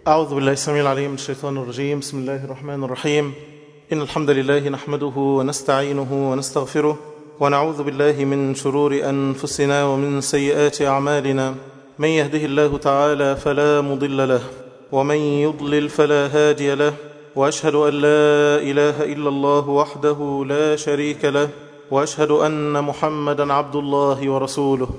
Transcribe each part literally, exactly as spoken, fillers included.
أعوذ بالله السميع العليم من الشيطان الرجيم. بسم الله الرحمن الرحيم. إن الحمد لله نحمده ونستعينه ونستغفره ونعوذ بالله من شرور أنفسنا ومن سيئات أعمالنا. من يهده الله تعالى فلا مضل له ومن يضلل فلا هادي له، وأشهد أن لا إله إلا الله وحده لا شريك له، وأشهد أن محمدا عبد الله ورسوله.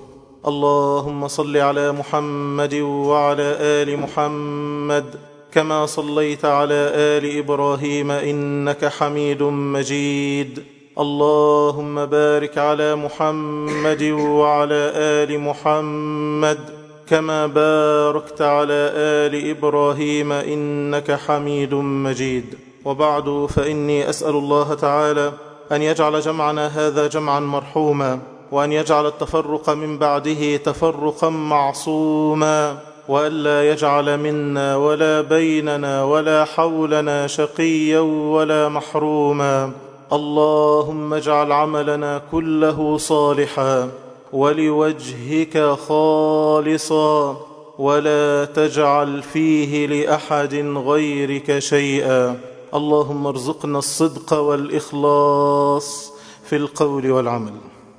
اللهم صل على محمد وعلى آل محمد كما صليت على آل إبراهيم إنك حميد مجيد. اللهم بارك على محمد وعلى آل محمد كما باركت على آل إبراهيم إنك حميد مجيد. وبعد، فإني أسأل الله تعالى أن يجعل جمعنا هذا جمعا مرحوما، وأن يجعل التفرق من بعده تفرقا معصوما، وألا يجعل منا ولا بيننا ولا حولنا شقيا ولا محروما. اللهم اجعل عملنا كله صالحا ولوجهك خالصا، ولا تجعل فيه لأحد غيرك شيئا. اللهم ارزقنا الصدق والإخلاص في القول والعمل.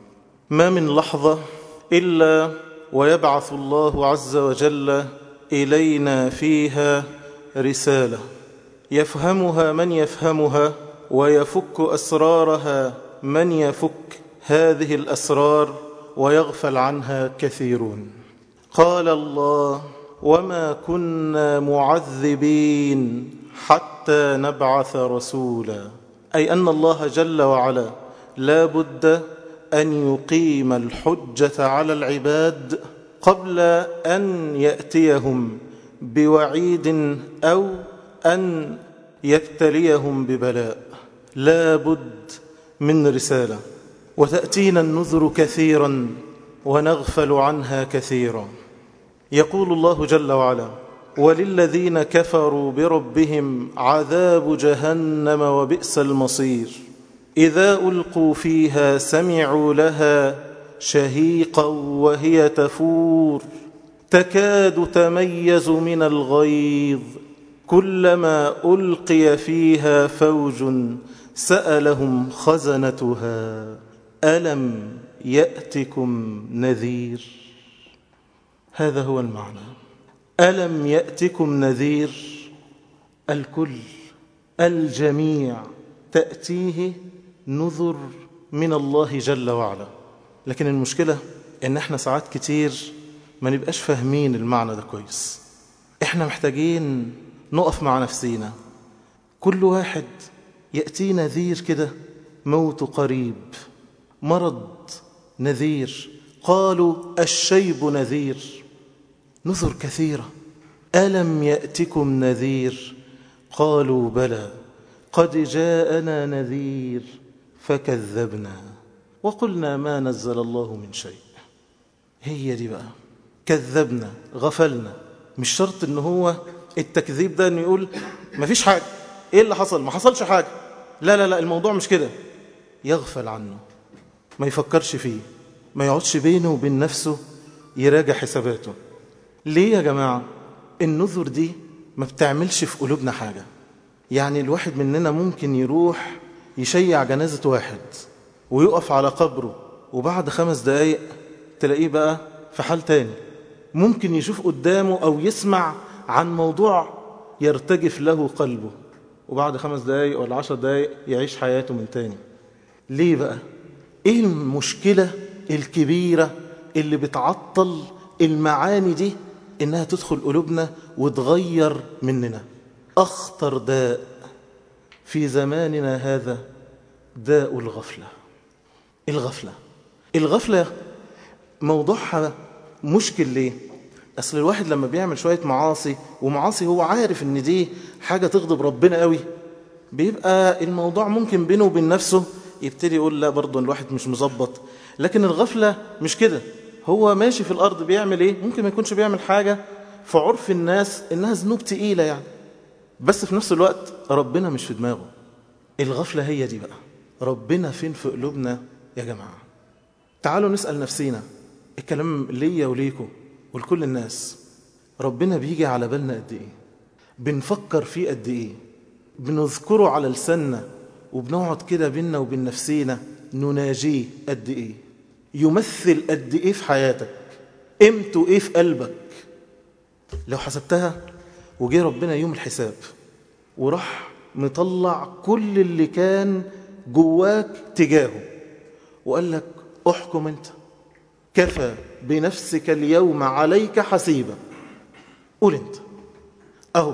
ما من لحظة إلا ويبعث الله عز وجل إلينا فيها رسالة يفهمها من يفهمها، ويفك أسرارها من يفك هذه الأسرار، ويغفل عنها كثيرون. قال الله: وما كنا معذبين حتى نبعث رسولا. أي أن الله جل وعلا لا بد أن يقيم الحجة على العباد قبل أن يأتيهم بوعيد أو أن يبتليهم ببلاء. لا بد من رسالة، وتأتينا النذر كثيرا ونغفل عنها كثيرا. يقول الله جل وعلا: وللذين كفروا بربهم عذاب جهنم وبئس المصير. إذا ألقوا فيها سمعوا لها شهيقا وهي تفور تكاد تميز من الغيظ كلما ألقي فيها فوج سألهم خزنتها ألم يأتكم نذير. هذا هو المعنى. ألم يأتكم نذير. الكل الجميع تأتيه نذر من الله جل وعلا. لكن المشكلة إن احنا ساعات كتير ما نبقاش فاهمين المعنى ده كويس. احنا محتاجين نقف مع نفسينا. كل واحد يأتي نذير كده، موت قريب، مرض نذير، قالوا الشيب نذير، نذر كثيرة. ألم يأتكم نذير؟ قالوا بلى قد جاءنا نذير فكذبنا وقلنا ما نزل الله من شيء. هي دي بقى، كذبنا، غفلنا. مش شرط ان هو التكذيب ده انه يقول ما فيش حاجة، ايه اللي حصل؟ ما حصلش حاجة. لا لا لا، الموضوع مش كده. يغفل عنه، ما يفكرش فيه، ما يقعدش بينه وبين نفسه يراجع حساباته. ليه يا جماعة؟ النذر دي ما بتعملش في قلوبنا حاجة. يعني الواحد مننا ممكن يروح يشيع جنازة واحد ويقف على قبره، وبعد خمس دقايق تلاقيه بقى في حال تاني. ممكن يشوف قدامه أو يسمع عن موضوع يرتجف له قلبه، وبعد خمس دقايق ولا عشر دقايق يعيش حياته من تاني. ليه بقى؟ ايه المشكلة الكبيرة اللي بتعطل المعاني دي إنها تدخل قلوبنا وتغير مننا؟ أخطر داء في زماننا هذا داء الغفلة. الغفلة الغفلة موضوعها مشكل. ليه؟ أصل الواحد لما بيعمل شوية معاصي، ومعاصي هو عارف إن دي حاجة تغضب ربنا قوي، بيبقى الموضوع ممكن بينه وبين نفسه يبتدي يقول لا برضه الواحد مش مظبط. لكن الغفلة مش كده. هو ماشي في الأرض بيعمل إيه؟ ممكن ما يكونش بيعمل حاجة في عرف الناس إنها ذنوب تقيلة يعني، بس في نفس الوقت ربنا مش في دماغه. الغفلة هي دي بقى. ربنا فين في قلوبنا يا جماعة؟ تعالوا نسأل نفسينا. الكلام ليا وليكم ولكل الناس. ربنا بيجي على بالنا قد ايه؟ بنفكر فيه قد إيه، بنذكره على لساننا، وبنقعد كده بينا وبين نفسينا نناجيه قد إيه، يمثل قد إيه في حياتك، قيمته إيه في قلبك. لو حسبتها وجه ربنا يوم الحساب وراح مطلع كل اللي كان جواك تجاهه وقال لك احكم انت، كفى بنفسك اليوم عليك حسيبا، قول انت اهو،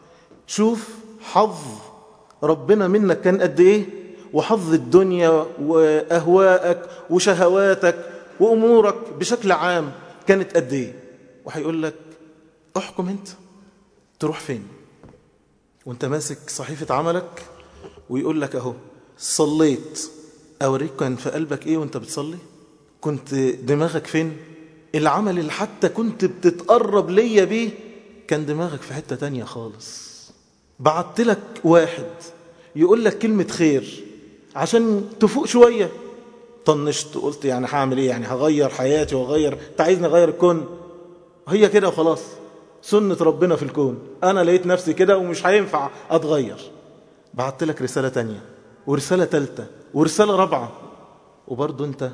شوف حظ ربنا منك كان قد ايه، وحظ الدنيا واهواءك وشهواتك وامورك بشكل عام كانت قد ايه، وهيقول لك احكم انت تروح فين. وانت ماسك صحيفة عملك ويقول لك اهو صليت، اوريك كان في قلبك ايه وانت بتصلي، كنت دماغك فين، العمل اللي حتى كنت بتتقرب ليا بيه كان دماغك في حتة تانية خالص. بعت لك واحد يقول لك كلمة خير عشان تفوق شوية، طنشت قلت يعني هعمل ايه، يعني هغير حياتي وغير، انت عايزني اغير الكون، هي كده وخلاص، سنة ربنا في الكون، أنا لقيت نفسي كده ومش هينفع أتغير. بعت لك رسالة تانية ورسالة تالتة ورسالة رابعة، وبرضو أنت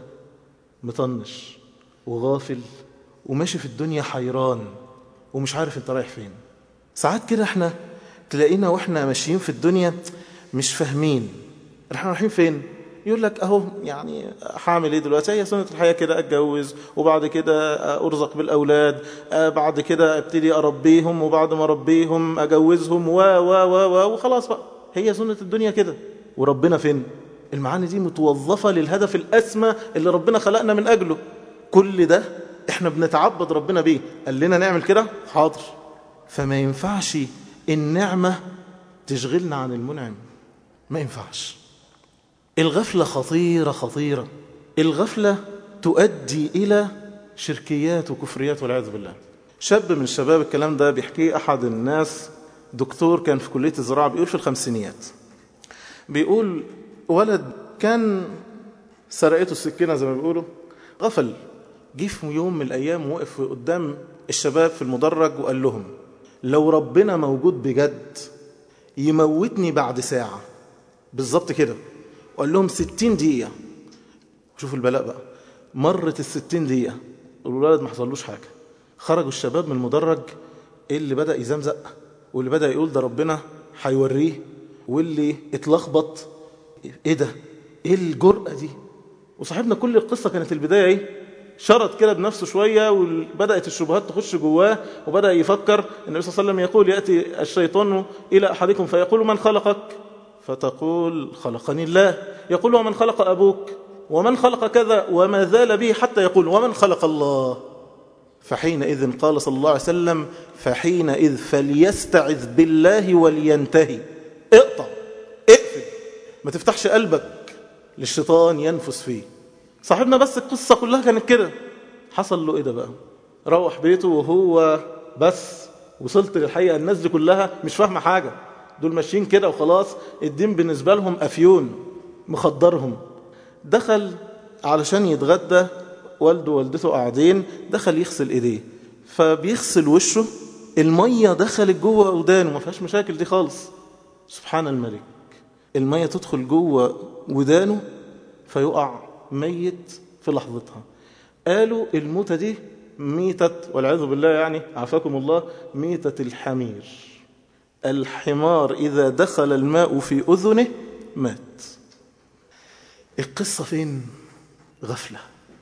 مطنش وغافل وماشي في الدنيا حيران ومش عارف أنت رايح فين. ساعات كده احنا تلاقينا واحنا ماشيين في الدنيا مش فاهمين احنا رايحين فين. يقول لك اهو يعني هعمل ايه دلوقتي، هي سنة الحياة كده، اتجوز وبعد كده ارزق بالاولاد، بعد كده ابتدي اربيهم وبعد ما اربيهم اجوزهم و و و وخلاص بقى، هي سنة الدنيا كده. وربنا فين؟ المعاني دي متوظفة للهدف الاسمى اللي ربنا خلقنا من اجله. كل ده احنا بنتعبد ربنا بيه، قال لنا نعمل كده حاضر. فما ينفعش النعمة تشغلنا عن المنعم، ما ينفعش. الغفلة خطيرة خطيرة، الغفلة تؤدي إلى شركيات وكفريات والعياذ بالله. شاب من الشباب، الكلام ده بيحكيه أحد الناس، دكتور كان في كلية الزراعة، بيقول في الخمسينيات، بيقول ولد كان سرقته السكينة زي ما بيقولوا، غفل، جه في يوم من الأيام وقف قدام الشباب في المدرج وقال لهم لو ربنا موجود بجد يموتني بعد ساعة بالظبط كده، وقال لهم ستين دقيقة. شوفوا البلاء بقى، مرت الستين دقيقة والولد ما حصلوش حاجة. خرجوا الشباب من المدرج، اللي بدأ يزمزق واللي بدأ يقول ده ربنا هيوريه، واللي اتلخبط ايه ده، ايه الجرأة دي. وصاحبنا كل القصة كانت البداية ايه، شرط كده بنفسه شوية وبدأت الشبهات تخش جواه، وبدأ يفكر. النبي صلى الله عليه وسلم يقول يأتي الشيطان إلى أحدكم فيقول من خلقك، فتقول خلقني الله، يقول ومن خلق أبوك، ومن خلق كذا، وما زال به حتى يقول ومن خلق الله. فحينئذ قال صلى الله عليه وسلم فحينئذ فليستعذ بالله ولينتهي، اقطع اقفل، ما تفتحش قلبك للشيطان ينفس فيه. صاحبنا بس القصة كلها كانت كده، حصل له ايه ده بقى، روح بيته وهو بس وصلت للحقيقة الناس دي كلها مش فاهمة حاجة، دول ماشيين كده وخلاص، الدين بالنسبة لهم أفيون مخدرهم. دخل علشان يتغدى، والده ووالدته قاعدين، دخل يغسل ايديه، فبيغسل وشه، المية دخلت جوه ودانه، ما فيهاش مشاكل دي خالص. سبحان الملك، المية تدخل جوه ودانه فيقع ميت في لحظتها. قالوا الموتة دي ميتة والعياذ بالله، يعني عافاكم الله، ميتة الحمير. الحمار إذا دخل الماء في أذنه مات. القصة فين؟ غفلة.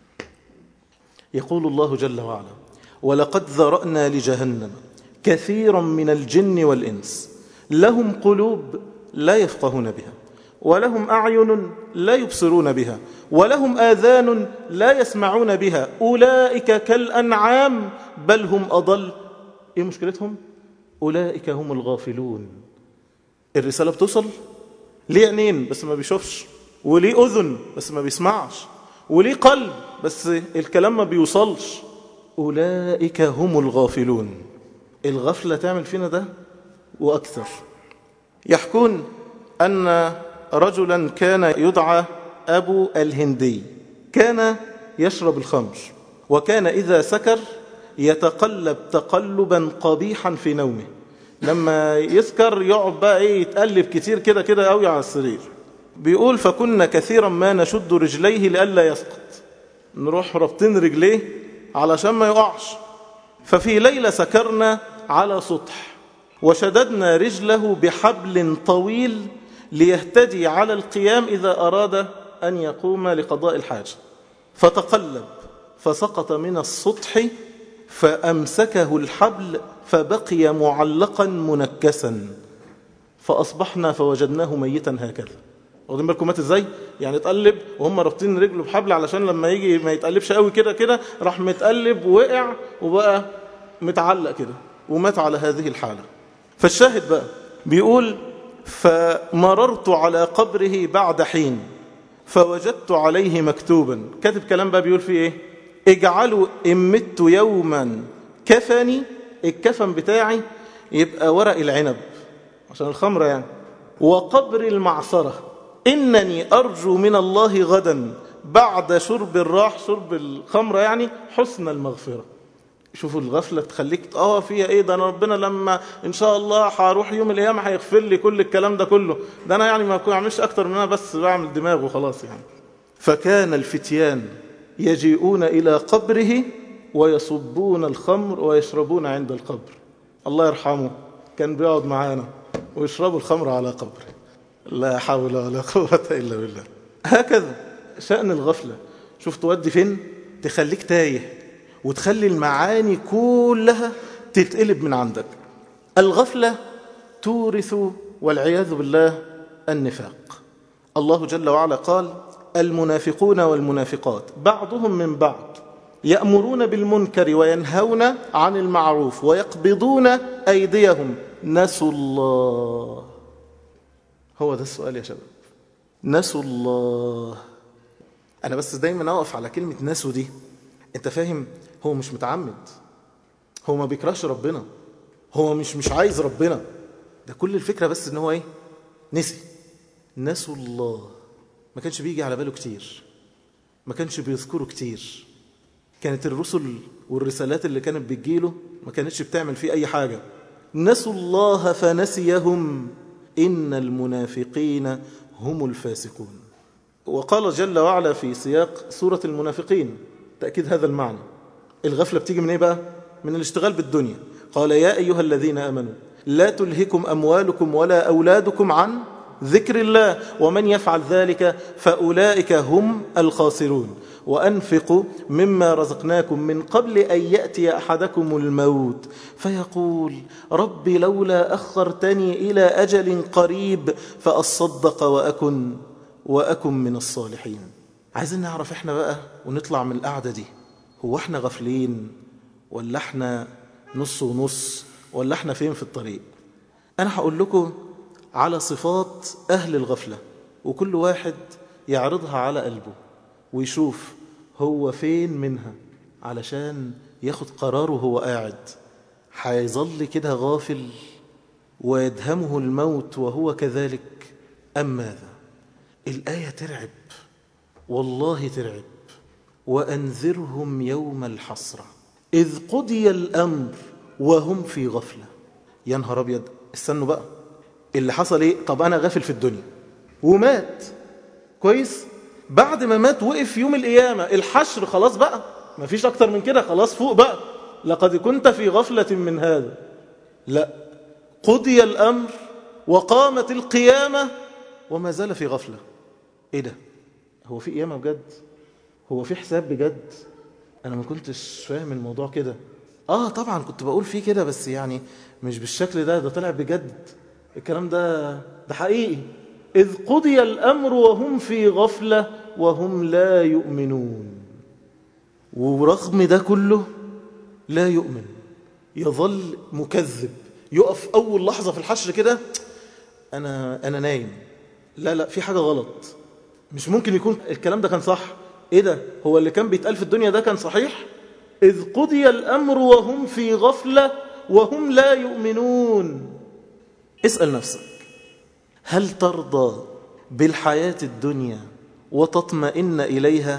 يقول الله جل وعلا ولقد ذرأنا لجهنم كثيرا من الجن والإنس لهم قلوب لا يفقهون بها، ولهم أعين لا يبصرون بها، ولهم آذان لا يسمعون بها، أولئك كالأنعام بل هم أضل. إيه مشكلتهم؟ أولئك هم الغافلون. الرسالة بتوصل ليه عينين بس ما بيشوفش، وليه أذن بس ما بيسمعش، وليه قلب بس الكلام ما بيوصلش. أولئك هم الغافلون. الغفلة تعمل فينا ده وأكثر. يحكون أن رجلا كان يدعى أبو الهندي، كان يشرب الخمر، وكان إذا سكر يتقلب تقلبا قبيحا في نومه، لما يسكر يقعد بقى ايه يتقلب كتير كده كده قوي على السرير. بيقول فكنا كثيرا ما نشد رجليه لئلا يسقط، نروح ربطين رجليه علشان ما يقعش. ففي ليلة سكرنا على سطح وشددنا رجله بحبل طويل ليهتدي على القيام إذا أراد أن يقوم لقضاء الحاجة، فتقلب فسقط من السطح فأمسكه الحبل فبقي معلقا منكسا، فأصبحنا فوجدناه ميتا هكذا. واخدين بالكم مات ازاي؟ يعني اتقلب وهم رابطين رجله بحبل علشان لما يجي ما يتقلبش قوي كده كده، راح متقلب ووقع وبقى متعلق كده ومات على هذه الحالة. فالشاهد بقى بيقول فمررت على قبره بعد حين فوجدت عليه مكتوبا، كاتب كلام بقى بيقول فيه ايه؟ اجعلوا إن مت يوما كفني، الكفن بتاعي يبقى ورق العنب عشان الخمرة يعني، وقبر المعصرة، إنني أرجو من الله غدا بعد شرب الراح، شرب الخمرة يعني، حسن المغفرة. شوفوا الغفلة تخليك اه فيها ايه ده، انا ربنا لما ان شاء الله هروح يوم القيامة هيغفر لي كل الكلام ده كله، ده انا يعني ما اعملش اكتر من انا بس بعمل دماغ وخلاص يعني. فكان الفتيان يجيئون الى قبره ويصبون الخمر ويشربون عند القبر. الله يرحمه كان بيقعد معانا ويشربوا الخمر على قبره. لا حول ولا قوة الا بالله. هكذا شأن الغفلة، شوف تودي فين، تخليك تايه وتخلي المعاني كلها تتقلب من عندك. الغفلة تورث والعياذ بالله النفاق. الله جل وعلا قال المنافقون والمنافقات بعضهم من بعض يأمرون بالمنكر وينهون عن المعروف ويقبضون أيديهم نسوا الله. هو ده السؤال يا شباب، نسوا الله. أنا بس دايما أقف على كلمة نسوا دي، أنت فاهم؟ هو مش متعمد، هو ما بيكرهش ربنا، هو مش مش عايز ربنا، ده كل الفكرة بس إن هو إيه؟ نسي. نسوا الله، ما كانش بيجي على باله كتير، ما كانش بيذكره كتير. كانت الرسل والرسالات اللي كانت بتجيله ما كانتش بتعمل فيه أي حاجة. نسوا الله فنسيهم إن المنافقين هم الفاسقون. وقال جل وعلا في سياق سورة المنافقين تأكيد هذا المعنى. الغفلة بتيجي من إيه بقى؟ من الاشتغال بالدنيا. قال يا أيها الذين آمنوا لا تلهكم أموالكم ولا أولادكم عن ذكر الله ومن يفعل ذلك فأولئك هم الخاسرون وأنفقوا مما رزقناكم من قبل أن يأتي أحدكم الموت فيقول رب لولا أخرتني إلى أجل قريب فأصدق وأكن وأكن من الصالحين. عايزين نعرف إحنا بقى ونطلع من القعدة دي، هو إحنا غفلين ولا إحنا نص ونص ولا إحنا فين في الطريق؟ أنا هقول لكم على صفات أهل الغفلة، وكل واحد يعرضها على قلبه ويشوف هو فين منها علشان ياخد قراره. هو قاعد هيظل كده غافل ويدهمه الموت وهو كذلك أم ماذا؟ الآية ترعب، والله ترعب. وأنذرهم يوم الحسرة إذ قضي الأمر وهم في غفلة. يا نهار أبيض، استنوا بقى اللي حصل إيه؟ طب أنا غافل في الدنيا ومات كويس، بعد ما مات وقف يوم القيامة الحشر، خلاص بقى ما فيش أكتر من كده، خلاص فوق بقى، لقد كنت في غفلة من هذا. لا، قضي الأمر وقامت القيامة وما زال في غفلة. إيه ده؟ هو في قيامة بجد؟ هو في حساب بجد؟ أنا ما كنتش فاهم الموضوع كده. آه طبعا كنت بقول فيه كده بس يعني مش بالشكل ده، ده طلع بجد الكلام ده، ده حقيقي. إذ قضي الأمر وهم في غفلة وهم لا يؤمنون. ورغم ده كله لا يؤمن، يظل مكذب، يقف أول لحظة في الحشر كده أنا أنا نايم، لا لا في حاجة غلط، مش ممكن يكون الكلام ده كان صح. إيه ده؟ هو اللي كان بيتقال في الدنيا ده كان صحيح؟ إذ قضي الأمر وهم في غفلة وهم لا يؤمنون. اسأل نفسك، هل ترضى بالحياة الدنيا وتطمئن إليها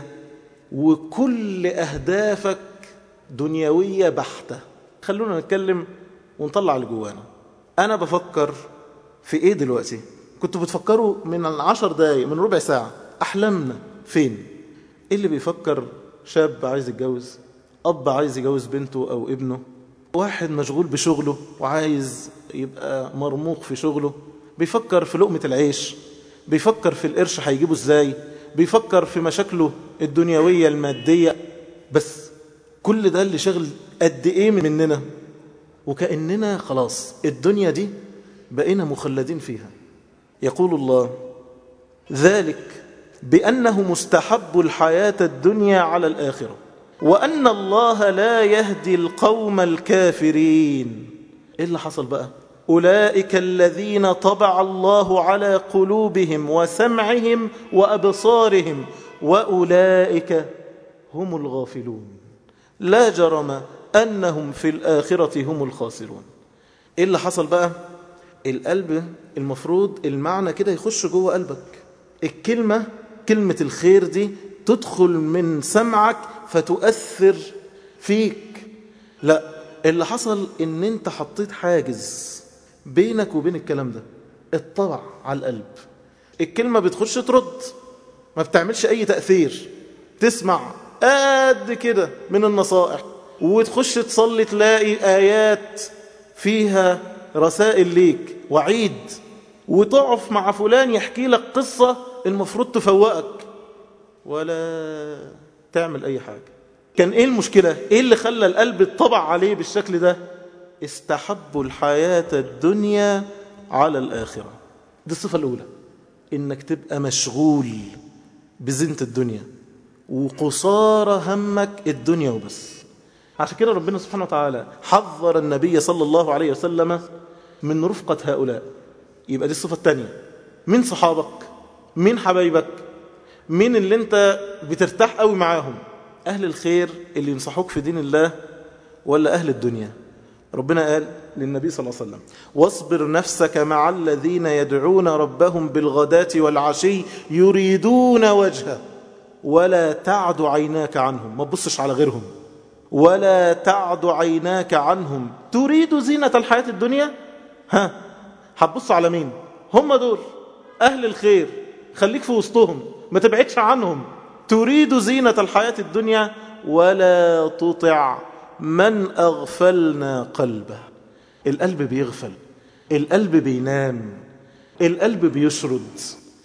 وكل أهدافك دنيوية بحتة؟ خلونا نتكلم ونطلع اللي جوانا. أنا بفكر في إيه دلوقتي؟ كنتوا بتفكروا من عشر دقايق، من ربع ساعة، أحلامنا فين؟ إيه اللي بيفكر؟ شاب عايز يتجوز، أب عايز يجوز بنته أو ابنه، واحد مشغول بشغله وعايز يبقى مرموق في شغله، بيفكر في لقمة العيش، بيفكر في القرش هيجيبه ازاي، بيفكر في مشاكله الدنيوية المادية. بس كل ده اللي شغل قد ايه مننا، وكأننا خلاص الدنيا دي بقينا مخلدين فيها. يقول الله: ذلك بأنه مستحب الحياة الدنيا على الآخرة وأن الله لا يهدي القوم الكافرين. إيه اللي حصل بقى؟ أولئك الذين طبع الله على قلوبهم وسمعهم وأبصارهم وأولئك هم الغافلون لا جرم أنهم في الآخرة هم الخاسرون. إيه اللي حصل بقى؟ القلب المفروض المعنى كده يخش جوه قلبك، الكلمة كلمة الخير دي تدخل من سمعك فتؤثر فيك. لا، اللي حصل ان انت حطيت حاجز بينك وبين الكلام ده، الطبع على القلب. الكلمة بتخش ترد، ما بتعملش اي تأثير. تسمع قد كده من النصائح وتخش تصلي تلاقي آيات فيها رسائل ليك وعيد، وتقف مع فلان يحكي لك قصة المفروض تفوقك، ولا تعمل أي حاجة. كان إيه المشكلة؟ إيه اللي خلى القلب الطبع عليه بالشكل ده؟ استحبوا الحياة الدنيا على الآخرة. دي الصفة الأولى، إنك تبقى مشغول بزينة الدنيا وقصار همك الدنيا وبس. عشان كده ربنا سبحانه وتعالى حذر النبي صلى الله عليه وسلم من رفقة هؤلاء. يبقى دي الصفة الثانية. مين صحابك؟ مين حبايبك؟ مين اللي انت بترتاح قوي معاهم؟ أهل الخير اللي ينصحوك في دين الله ولا أهل الدنيا؟ ربنا قال للنبي صلى الله عليه وسلم: واصبر نفسك مع الذين يدعون ربهم بالغداة والعشي يريدون وجهه ولا تعد عيناك عنهم. ما تبصش على غيرهم. ولا تعد عيناك عنهم تريد زينة الحياة الدنيا. ها، هتبص على مين؟ هم دول أهل الخير، خليك في وسطهم، ما تبعدش عنهم. تريد زينة الحياة الدنيا ولا تطع من أغفلنا قلبه. القلب بيغفل، القلب بينام، القلب بيشرد.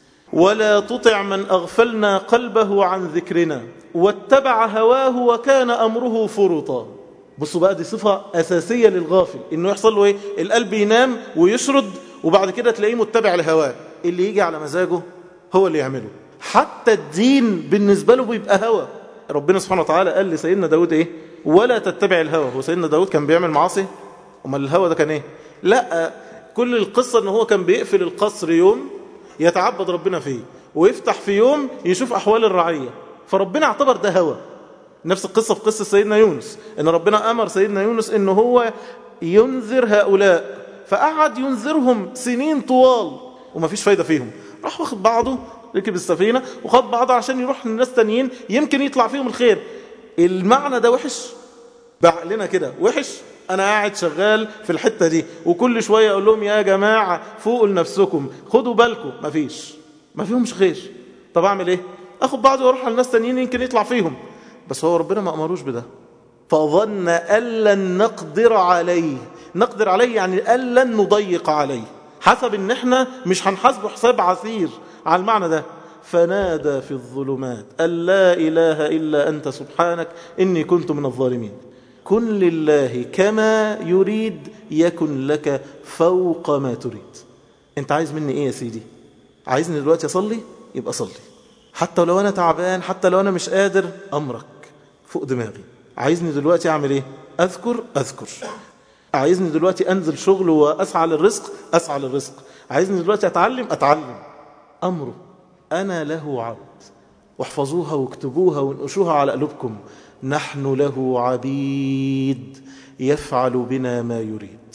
ولا تطع من أغفلنا قلبه عن ذكرنا واتبع هواه وكان أمره فرطا. بصوا بقى، دي صفة أساسية للغافل، إنه يحصل له إيه؟ القلب ينام ويشرد، وبعد كده تلاقيه متبع لهواه. اللي يجي على مزاجه هو اللي يعمله. حتى الدين بالنسبة له بيبقى هوى. ربنا سبحانه وتعالى قال لسيدنا داود إيه؟ ولا تتبع الهوى. هو سيدنا داود كان بيعمل معاصي؟ أمال الهوى ده كان إيه؟ لا، كل القصة إنه هو كان بيقفل القصر يوم يتعبد ربنا فيه، ويفتح في يوم يشوف أحوال الرعية، فربنا اعتبر ده هوى. نفس القصة في قصة سيدنا يونس، إن ربنا أمر سيدنا يونس إنه هو ينذر هؤلاء، فقعد ينذرهم سنين طوال وما فيش فايدة فيهم. راح واخد بعضه، ركب السفينة وخد بعضه عشان يروح للناس تانيين يمكن يطلع فيهم الخير. المعنى ده وحش بعقلنا كده، وحش. أنا قاعد شغال في الحتة دي وكل شوية أقول لهم يا جماعة فوقوا لنفسكم، خدوا بالكم، ما فيش ما فيهمش خير. طب أعمل إيه؟ أخد بعضه وأروح للناس تانيين يمكن يطلع فيهم. بس هو ربنا ما أمروش بده. فظن أن لن نقدر عليه. نقدر عليه يعني أن لن نضيق عليه، حسب إن إحنا مش هنحاسبه حساب عسير على المعنى ده. فنادى في الظلمات أن لا إله إلا أنت سبحانك إني كنت من الظالمين. كن لله كما يريد يكن لك فوق ما تريد. أنت عايز مني إيه يا سيدي؟ عايزني دلوقتي أصلي؟ يبقى صلي، حتى لو أنا تعبان، حتى لو أنا مش قادر، أمرك فوق دماغي. عايزني دلوقتي أعمل إيه؟ أذكر أذكر. عايزني دلوقتي أنزل شغل وأسعى للرزق، أسعى للرزق. عايزني دلوقتي أتعلم، أتعلم. أمره أنا له عبد. واحفظوها واكتبوها وانقشوها على قلوبكم. نحن له عبيد يفعل بنا ما يريد.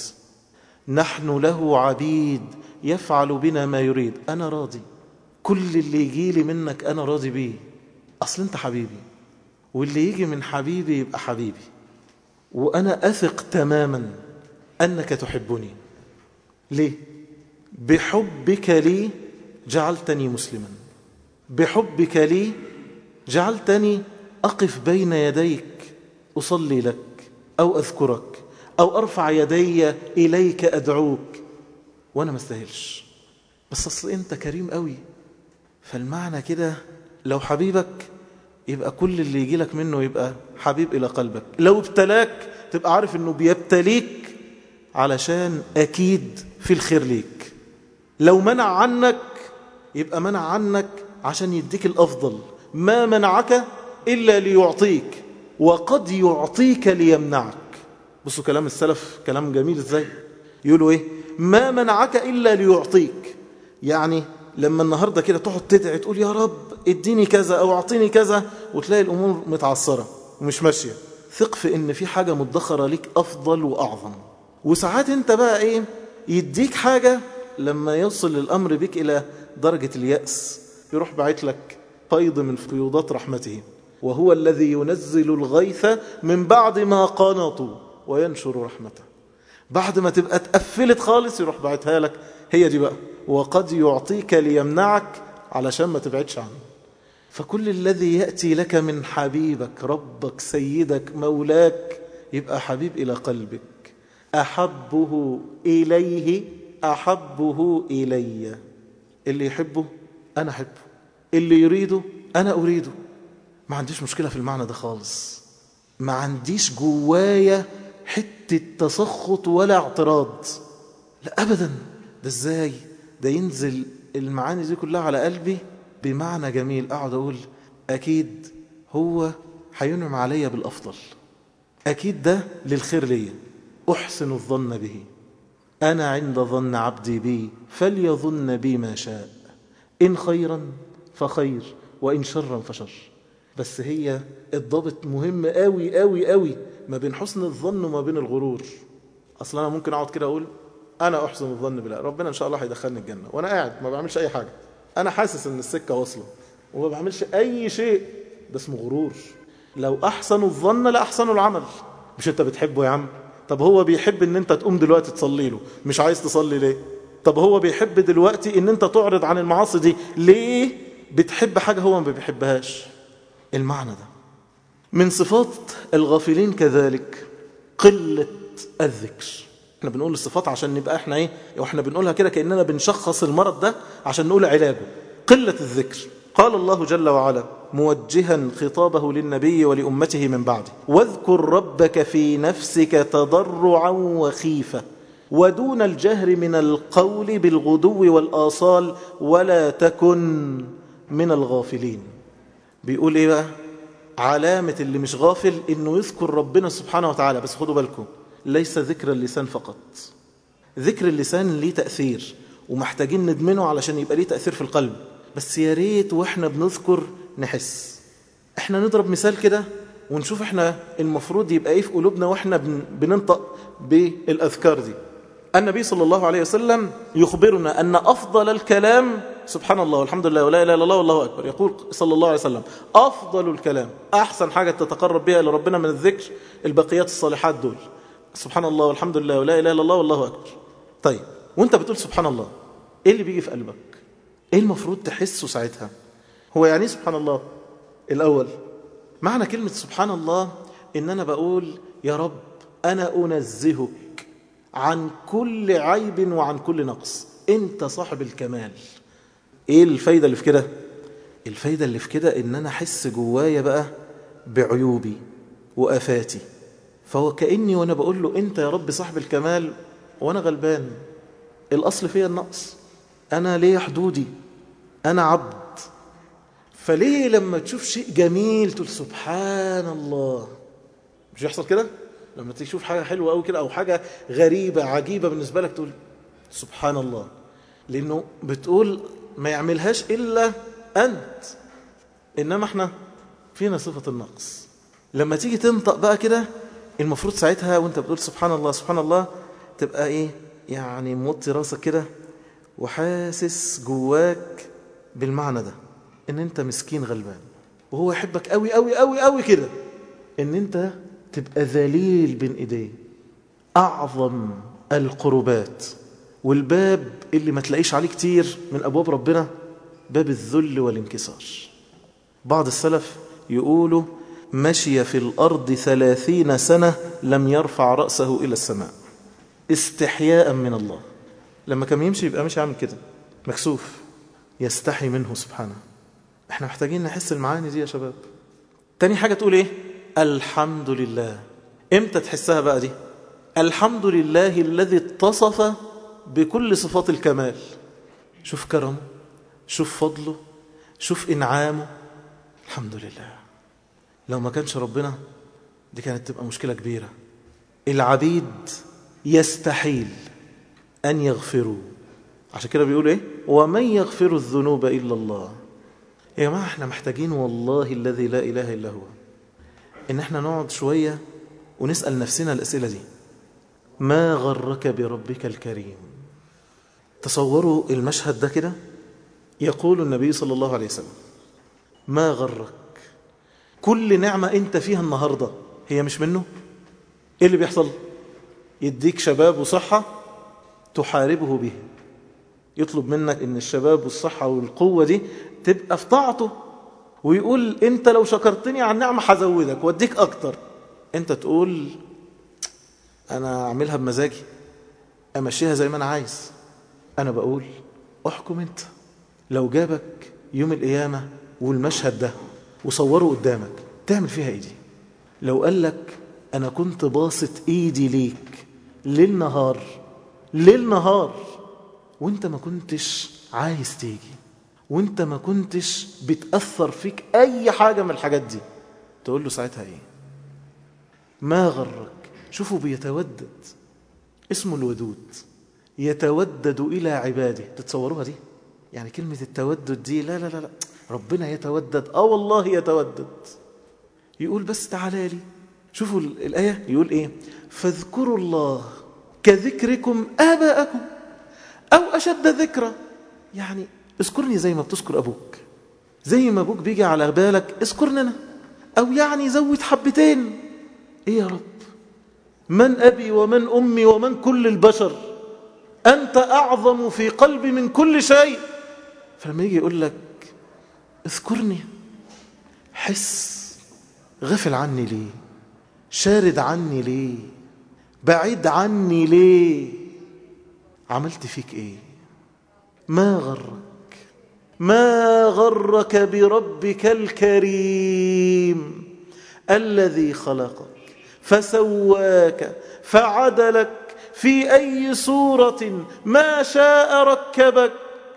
نحن له عبيد يفعل بنا ما يريد. أنا راضي، كل اللي يجي لي منك أنا راضي بيه. أصل أنت حبيبي، واللي يجي من حبيبي يبقى حبيبي، وأنا أثق تماما أنك تحبني. ليه؟ بحبك لي جعلتني مسلما، بحبك لي جعلتني أقف بين يديك أصلي لك أو أذكرك أو أرفع يدي إليك أدعوك وأنا ما استاهلش، بس أصل أنت كريم قوي. فالمعنى كده لو حبيبك يبقى كل اللي يجي لك منه يبقى حبيب إلى قلبك، لو ابتلاك تبقى عارف أنه بيبتليك علشان أكيد في الخير ليك، لو منع عنك يبقى منع عنك عشان يديك الأفضل، ما منعك إلا ليعطيك وقد يعطيك ليمنعك. بصوا كلام السلف كلام جميل ازاي، يقولوا ايه؟ ما منعك إلا ليعطيك. يعني لما النهاردة كده تقعد تدعي تقول يا رب اديني كذا أو اعطيني كذا وتلاقي الأمور متعصرة ومش ماشية، ثق في ان في حاجة مدخرة ليك أفضل وأعظم. وساعات انت بقى ايه يديك حاجة لما يوصل الأمر بك إلى درجة اليأس يروح بعت لك فيض من فيوضات رحمته، وهو الذي ينزل الغيث من بعد ما قنطوا وينشر رحمته. بعد ما تبقى اتقفلت خالص يروح بعتها لك، هي دي بقى وقد يعطيك ليمنعك علشان ما تبعدش عنه. فكل الذي يأتي لك من حبيبك ربك سيدك مولاك يبقى حبيب إلى قلبك. أحبه إليه أحبه إلي، اللي يحبه أنا أحبه، اللي يريده أنا أريده. ما عنديش مشكلة في المعنى ده خالص، ما عنديش جوايا حتة تسخط ولا اعتراض، لا أبدا. ده ازاي ده ينزل المعاني دي كلها على قلبي بمعنى جميل، أقعد أقول أكيد هو هينعم عليا بالأفضل، أكيد ده للخير ليا، أحسن الظن به، أنا عند ظن عبدي بي فليظن بي ما شاء، إن خيرا فخير وإن شرا فشر. بس هي الضابط مهم قوي قوي قوي ما بين حسن الظن وما بين الغرور. أصلا أنا ممكن أقعد كده أقول أنا أحسن الظن بالله، ربنا إن شاء الله هيدخلني الجنة، وأنا قاعد ما بعملش أي حاجة، أنا حاسس إن السكة واصلة وما بعملش أي شيء، ده اسمه غرور. لو أحسنوا الظن لأحسنوا العمل. مش أنت بتحبه يا عم؟ طب هو بيحب إن أنت تقوم دلوقتي تصلي له، مش عايز تصلي ليه؟ طب هو بيحب دلوقتي إن أنت تعرض عن المعاصي دي ليه؟ بتحب حاجة هو ما بيحبهاش. المعنى ده من صفات الغافلين كذلك قلة الذكر. احنا بنقول الصفات عشان نبقى احنا ايه، واحنا بنقولها كده كأننا بنشخص المرض ده عشان نقول علاجه. قلة الذكر. قال الله جل وعلا موجها خطابه للنبي ولأمته من بعده: واذكر ربك في نفسك تضرعا وخيفة ودون الجهر من القول بالغدو والآصال ولا تكن من الغافلين. بيقول ايه بقى؟ علامة اللي مش غافل انه يذكر ربنا سبحانه وتعالى، بس خدوا بالكم ليس ذكر اللسان فقط. ذكر اللسان ليه تأثير ومحتاجين ندمنه علشان يبقى ليه تأثير في القلب، بس يا ريت واحنا بنذكر نحس. احنا نضرب مثال كده ونشوف احنا المفروض يبقى ايه في قلوبنا واحنا بننطق بالأذكار دي. النبي صلى الله عليه وسلم يخبرنا أن أفضل الكلام سبحان الله والحمد لله ولا إله إلا الله والله أكبر. يقول صلى الله عليه وسلم أفضل الكلام، أحسن حاجة تتقرب بها إلى ربنا من الذكر البقيات الصالحات دول، سبحان الله والحمد لله ولا إله إلا الله والله أكبر. طيب وانت بتقول سبحان الله إيه اللي بيجي في قلبك؟ إيه المفروض تحسه ساعتها؟ هو يعني سبحان الله الأول معنى كلمة سبحان الله إن أنا بقول يا رب أنا أنزهك عن كل عيب وعن كل نقص، انت صاحب الكمال. ايه الفايدة اللي في كده؟ الفايدة اللي في كده ان انا احس جوايا بقى بعيوبي وآفاتي، فهو كأني وانا بقول له انت يا رب صاحب الكمال وانا غلبان، الاصل فيا النقص، انا ليه حدودي، انا عبد. فليه لما تشوف شيء جميل تقول سبحان الله؟ مش يحصل كده؟ لما تشوف حاجة حلوة أو كده أو حاجة غريبة عجيبة بالنسبة لك تقول سبحان الله، لأنه بتقول ما يعملهاش إلا أنت، إنما احنا فينا صفة النقص. لما تيجي تنطق بقى كده المفروض ساعتها وانت بتقول سبحان الله سبحان الله تبقى ايه يعني موطي راسك كده وحاسس جواك بالمعنى ده ان انت مسكين غلبان وهو يحبك قوي قوي قوي قوي كده، ان انت تبقى ذليل بين ايديه. اعظم القربات والباب اللي ما تلاقيش عليه كتير من أبواب ربنا باب الذل والانكسار. بعض السلف يقولوا مشي في الأرض ثلاثين سنة لم يرفع رأسه إلى السماء استحياء من الله. لما كان يمشي يبقى مش عامل كده مكسوف يستحي منه سبحانه. احنا محتاجين نحس المعاني دي يا شباب. تاني حاجة تقول ايه؟ الحمد لله. امتى تحسها بقى دي؟ الحمد لله الذي اتصف بكل صفات الكمال. شوف كرمه، شوف فضله، شوف إنعامه. الحمد لله. لو ما كانش ربنا دي كانت تبقى مشكلة كبيرة. العبيد يستحيل أن يغفروا، عشان كده بيقول إيه؟ ومن يغفر الذنوب إلا الله. يا جماعة احنا محتاجين والله الذي لا إله إلا هو إن احنا نقعد شوية ونسأل نفسنا الأسئلة دي. ما غرك بربك الكريم؟ تصوروا المشهد ده كده. يقول النبي صلى الله عليه وسلم ما غرك؟ كل نعمة انت فيها النهاردة هي مش منه؟ ايه اللي بيحصل؟ يديك شباب وصحة تحاربه به، يطلب منك ان الشباب والصحة والقوة دي تبقى في طاعته، ويقول انت لو شكرتني على النعمة هزودك واديك اكتر. انت تقول انا اعملها بمزاجي، امشيها زي ما انا عايز. انا بقول احكم انت. لو جابك يوم القيامة والمشهد ده وصوره قدامك تعمل فيها ايه دي؟ لو قال لك انا كنت باسط ايدي ليك ليل نهار ليل نهار وانت ما كنتش عايز تيجي، وانت ما كنتش بتأثر فيك اي حاجة من الحاجات دي، تقول له ساعتها ايه؟ ما غرك؟ شوفوا بيتودد، اسمه الودود، يتودد إلى عباده. تتصوروها دي؟ يعني كلمة التودد دي لا لا لا لا ربنا يتودد. اه والله يتودد. يقول بس تعالى لي. شوفوا الآية يقول ايه؟ فاذكروا الله كذكركم آباءكم أو أشد ذكرى. يعني اذكرني زي ما بتذكر أبوك، زي ما أبوك بيجي على بالك اذكرني أنا، أو يعني زود حبتين. إيه يا رب؟ من أبي ومن أمي ومن كل البشر؟ أنت أعظم في قلبي من كل شيء. فلما يجي يقول لك اذكرني، حس غفل عني ليه؟ شارد عني ليه؟ بعيد عني ليه؟ عملت فيك ايه؟ ما غرك؟ ما غرك بربك الكريم الذي خلقك فسواك فعدلك في أي صورة ما شاء ركبك.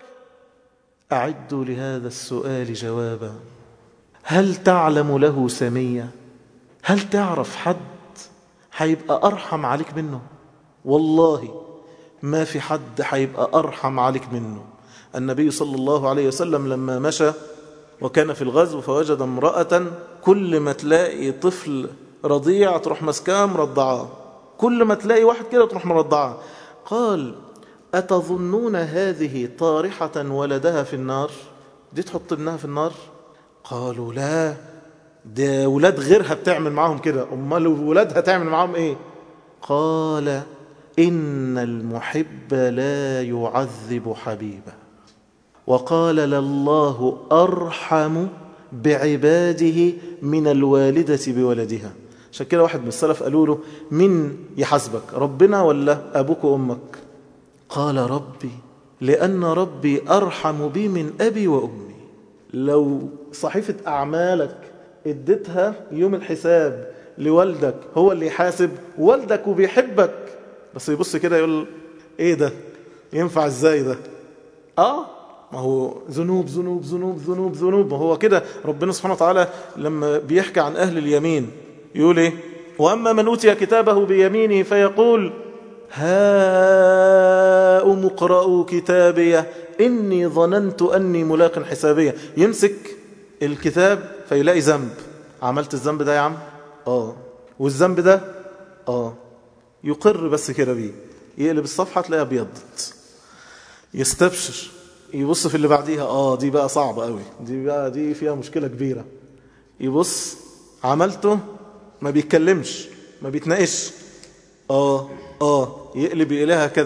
أعدوا لهذا السؤال جوابا. هل تعلم له سمية؟ هل تعرف حد حيبقى أرحم عليك منه؟ والله ما في حد حيبقى أرحم عليك منه. النبي صلى الله عليه وسلم لما مشى وكان في الغزو فوجد امرأة كل ما تلاقي طفل رضيع تروح مسكاه مرضعاه، كل ما تلاقي واحد كده تروح مرضعاه. قال أتظنون هذه طارحة ولدها في النار؟ دي تحط ابنها في النار؟ قالوا لا، ده ولاد غيرها بتعمل معاهم كده، أمال ولادها تعمل معاهم إيه؟ قال إن المحب لا يعذب حبيبه، وقال لله أرحم بعباده من الوالدة بولدها. عشان كده واحد من السلف قالوا له من يحاسبك، ربنا ولا أبوك وأمك؟ قال ربي، لأن ربي أرحم بي من أبي وأمي. لو صحيفة أعمالك اديتها يوم الحساب لوالدك هو اللي يحاسب والدك وبيحبك، بس يبص كده يقول ايه ده؟ ينفع ازاي ده؟ اه ما هو ذنوب ذنوب ذنوب ذنوب ذنوب. ما هو كده ربنا سبحانه وتعالى لما بيحكي عن أهل اليمين يقول ايه؟ وأما من أوتي كتابه بيمينه فيقول هاؤم اقرءوا كتابي إني ظننت أني ملاق حسابية. يمسك الكتاب فيلاقي ذنب. عملت الذنب ده يا عم؟ آه. والذنب ده؟ آه. يقر بس كده بيه، يقلب الصفحة تلاقيها ابيضت، يستبشر، يبص في اللي بعديها آه دي بقى صعبة قوي، دي بقى دي فيها مشكلة كبيرة. يبص عملته ما بيتكلمش ما بيتناقش، آه آه يقلب إليها كذا.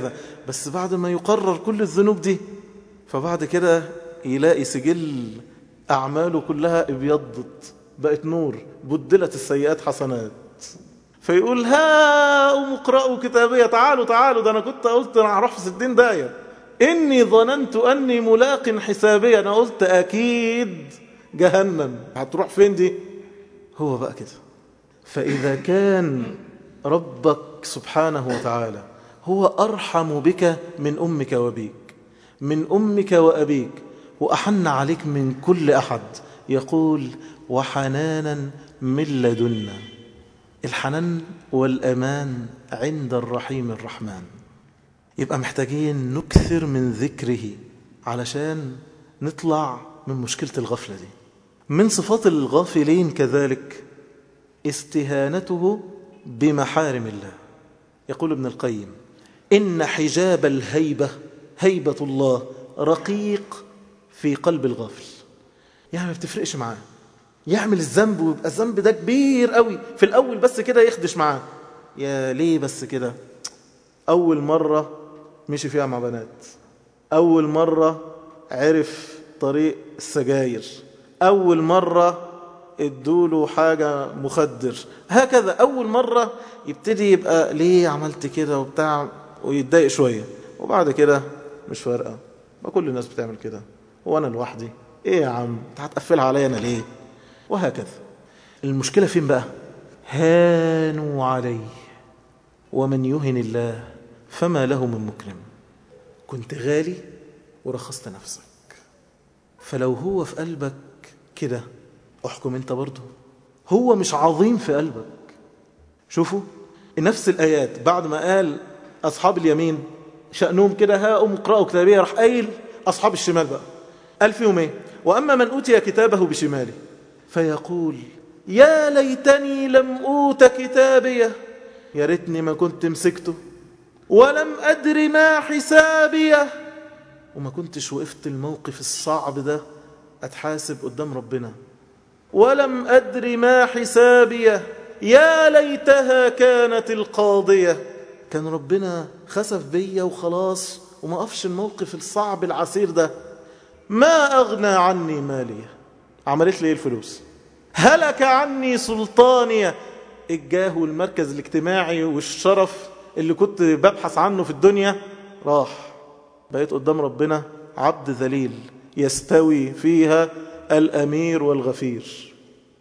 بس بعد ما يقرر كل الذنوب دي فبعد كده يلاقي سجل أعماله كلها ابيضت بقت نور، بدلت السيئات حسنات، فيقول ها اقرأوا كتابية، تعالوا تعالوا، ده أنا كنت قلت أنا هروح في ستين داية، إني ظننت أني ملاق حسابي، أنا قلت أكيد جهنم، هتروح فين دي؟ هو بقى كده. فإذا كان ربك سبحانه وتعالى هو أرحم بك من أمك وأبيك، من أمك وأبيك، وأحن عليك من كل أحد، يقول وحنانا من لدنا. الحنان والأمان عند الرحيم الرحمن. يبقى محتاجين نكثر من ذكره علشان نطلع من مشكلة الغفلة دي. من صفات الغافلين كذلك استهانته بمحارم الله. يقول ابن القيم إن حجاب الهيبة، هيبة الله، رقيق في قلب الغافل. يعني ما بتفرقش معاه، يعمل الذنب ويبقى الذنب ده كبير قوي في الأول، بس كده يخدش معاه، يا ليه بس كده؟ أول مرة مشي فيها مع بنات، أول مرة عرف طريق السجاير، أول مرة ادوله حاجة مخدر، هكذا أول مرة يبتدي يبقى ليه عملت كده وبتاع ويتضايق شوية، وبعد كده مش فارقة، ما كل الناس بتعمل كده وأنا لوحدي، إيه يا عم أنت هتقفلها عليا أنا ليه؟ وهكذا. المشكلة فين بقى؟ هانوا عليه، ومن يهن الله فما له من مكرم. كنت غالي ورخصت نفسك، فلو هو في قلبك كده احكم انت برضه، هو مش عظيم في قلبك. شوفوا نفس الآيات بعد ما قال أصحاب اليمين شأنهم كده ها أم اقرأوا كتابية، راح قايل أصحاب الشمال بقى قال فيهم ايه؟ وأما من أوتي كتابه بشماله فيقول يا ليتني لم أوت كتابيه، يا ريتني ما كنت مسكته، ولم أدر ما حسابيه، وما كنتش وقفت الموقف الصعب ده أتحاسب قدام ربنا، ولم أدر ما حسابيه، يا ليتها كانت القاضية، كان ربنا خسف بيا وخلاص وما قفش الموقف الصعب العسير ده. ما أغنى عني مالية، عملت لي الفلوس، هلك عني سلطانية، الجاه والمركز الاجتماعي والشرف اللي كنت ببحث عنه في الدنيا راح، بقيت قدام ربنا عبد ذليل يستوي فيها الأمير والغفير.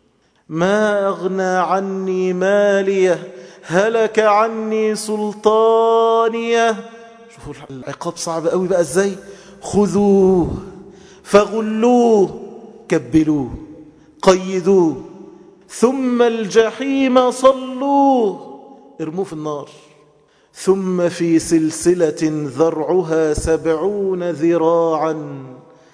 ما أغنى عني مالية، هلك عني سلطانية. شوفوا العقاب صعب قوي بقى ازاي. خذوه فغلوه كبلوه قيدوه ثم الجحيم صلوه، ارموه في النار، ثم في سلسلة ذرعها سبعون ذراعا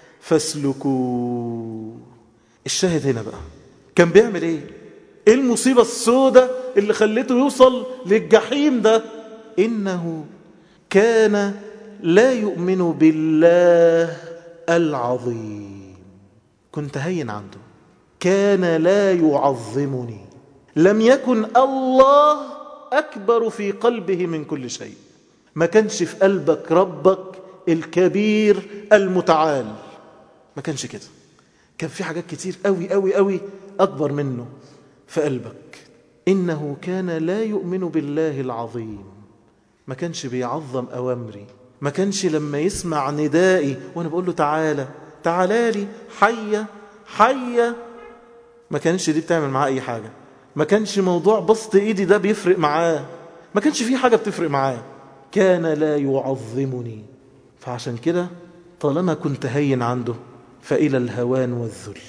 فاسلكوه. الشاهد هنا بقى كان بيعمل ايه؟ ايه المصيبة السوداء اللي خلته يوصل للجحيم ده؟ إنه كان لا يؤمن بالله العظيم. كنت هين عنده، كان لا يعظمني، لم يكن الله أكبر في قلبه من كل شيء. ما كانش في قلبك ربك الكبير المتعال، ما كانش كده. كان في حاجات كتير قوي قوي قوي أكبر منه في قلبك. إنه كان لا يؤمن بالله العظيم، ما كانش بيعظم أوامري، ما كانش لما يسمع ندائي وأنا بقول له تعالى تعالى لي حية حية، ما كانش دي بتعمل معاه أي حاجة، ما كانش موضوع بسط إيدي ده بيفرق معاه، ما كانش فيه حاجة بتفرق معاه. كان لا يعظمني. فعشان كده طالما كنت هين عنده فإلى الهوان والذل.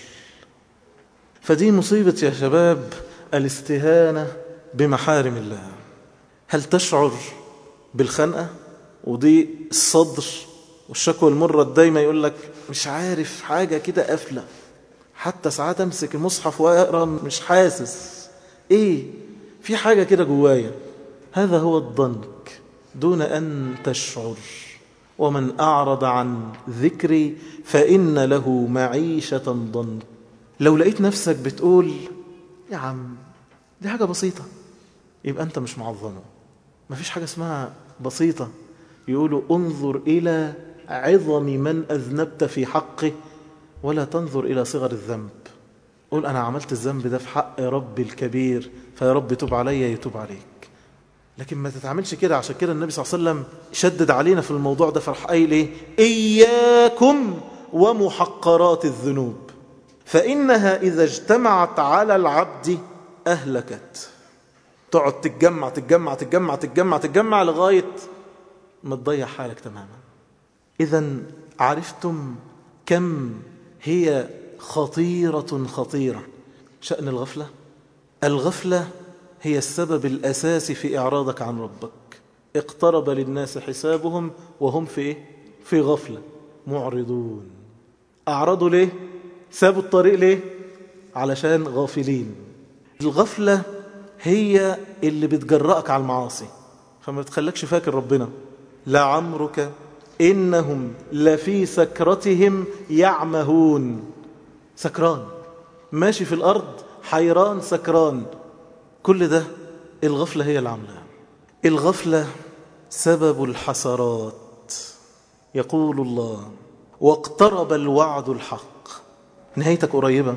فدي مصيبة يا شباب، الاستهانة بمحارم الله. هل تشعر بالخنقة ودي الصدر والشكوى المرة الدايمة؟ يقول لك مش عارف حاجة كده قافلة، حتى ساعات امسك المصحف واقرا مش حاسس ايه، في حاجة كده جوايا. هذا هو الضنك دون أن تشعر. ومن أعرض عن ذكري فإن له معيشة ضنك. لو لقيت نفسك بتقول يا عم دي حاجة بسيطة، يبقى أنت مش معظمه. ما فيش حاجة اسمها بسيطة. يقولوا انظر إلى عظم من أذنبت في حقه ولا تنظر إلى صغر الذنب. قول أنا عملت الذنب ده في حق ربي الكبير، فيا رب تب علي يتوب عليك. لكن ما تتعاملش كده. عشان كده النبي صلى الله عليه وسلم شدد علينا في الموضوع ده، فرح قايل ايه؟ إياكم ومحقرات الذنوب فإنها إذا اجتمعت على العبد أهلكت. تقعد تتجمع تتجمع تتجمع تتجمع تتجمع لغاية ما تضيع حالك تماما. إذن عرفتم كم هي خطيرة خطيرة شأن الغفلة. الغفلة هي السبب الأساسي في إعراضك عن ربك. اقترب للناس حسابهم وهم في إيه؟ في غفلة معرضون. أعرضوا ليه؟ سابوا الطريق ليه؟ علشان غافلين. الغفلة هي اللي بتجرأك على المعاصي، فما بتخلكش فاكر ربنا. لعمرك إنهم لفي سكرتهم يعمهون. سكران ماشي في الأرض حيران سكران. كل ده الغفلة هي اللي عاملها. الغفلة سبب الحسرات. يقول الله واقترب الوعد الحق. نهايتك قريبة.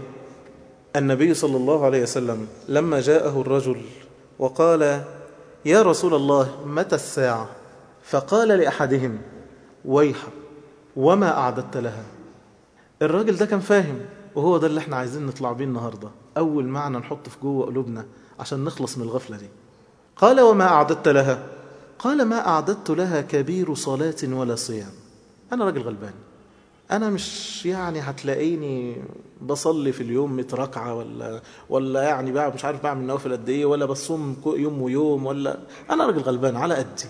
النبي صلى الله عليه وسلم لما جاءه الرجل وقال يا رسول الله متى الساعة؟ فقال لأحدهم ويحك وما أعددت لها. الراجل ده كان فاهم، وهو ده اللي احنا عايزين نطلع بيه النهاردة. أول معنى نحط في جوه قلوبنا عشان نخلص من الغفلة دي. قال وما أعددت لها؟ قال ما أعددت لها كبير صلاة ولا صيام. أنا راجل غلبان، أنا مش يعني هتلاقيني بصلي في اليوم مئة ركعة ولا ولا يعني بقى مش عارف بعمل نوافل قد إيه، ولا بصوم يوم ويوم، ولا أنا راجل غلبان على قدي،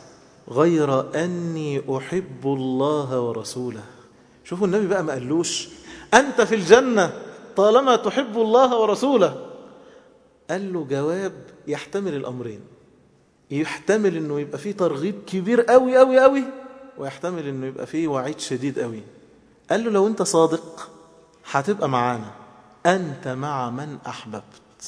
غير أني أحب الله ورسوله. شوفوا النبي بقى ما قالوش أنت في الجنة طالما تحب الله ورسوله. قال له جواب يحتمل الأمرين. يحتمل أنه يبقى فيه ترغيب كبير قوي قوي قوي، ويحتمل أنه يبقى فيه وعيد شديد قوي. قال له لو أنت صادق هتبقى معانا، أنت مع من أحببت.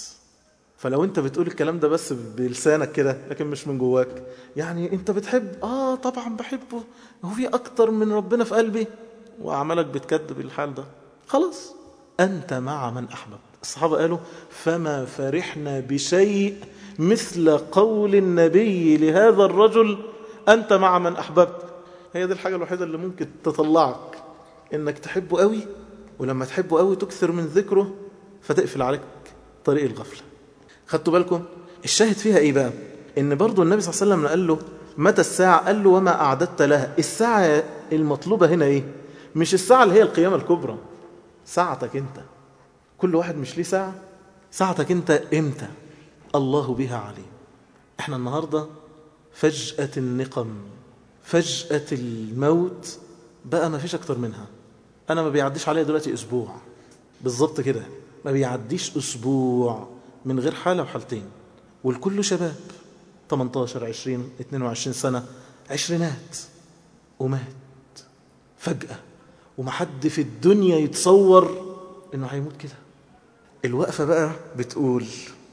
فلو أنت بتقول الكلام ده بس بلسانك كده لكن مش من جواك، يعني أنت بتحب آه طبعا بحبه، هو في أكتر من ربنا في قلبي، وعملك بتكذب الحال ده، خلاص أنت مع من أحببت. الصحابة قالوا فما فرحنا بشيء مثل قول النبي لهذا الرجل أنت مع من أحببت. هي دي الحاجة الوحيدة اللي ممكن تطلعك إنك تحبه قوي، ولما تحبه قوي تكثر من ذكره فتقفل عليك طريق الغفلة. خدتوا بالكم؟ الشاهد فيها إيه بقى؟ إن برضو النبي صلى الله عليه وسلم قال له متى الساعة؟ قال له وما أعددت لها. الساعة المطلوبة هنا إيه؟ مش الساعة اللي هي القيامة الكبرى، ساعتك أنت. كل واحد مش ليه ساعة، ساعتك أنت إمتى الله بها عليم. إحنا النهاردة فجأة النقم، فجأة الموت بقى ما فيش أكتر منها. أنا ما بيعديش عليا دلوقتي أسبوع بالضبط كده، ما بيعديش أسبوع من غير حالة وحالتين، والكل شباب ثمانية عشر عشرين اثنين وعشرين سنة، عشرينات، ومات فجأة، ومحد في الدنيا يتصور إنه هيموت كده. الوقفة بقى بتقول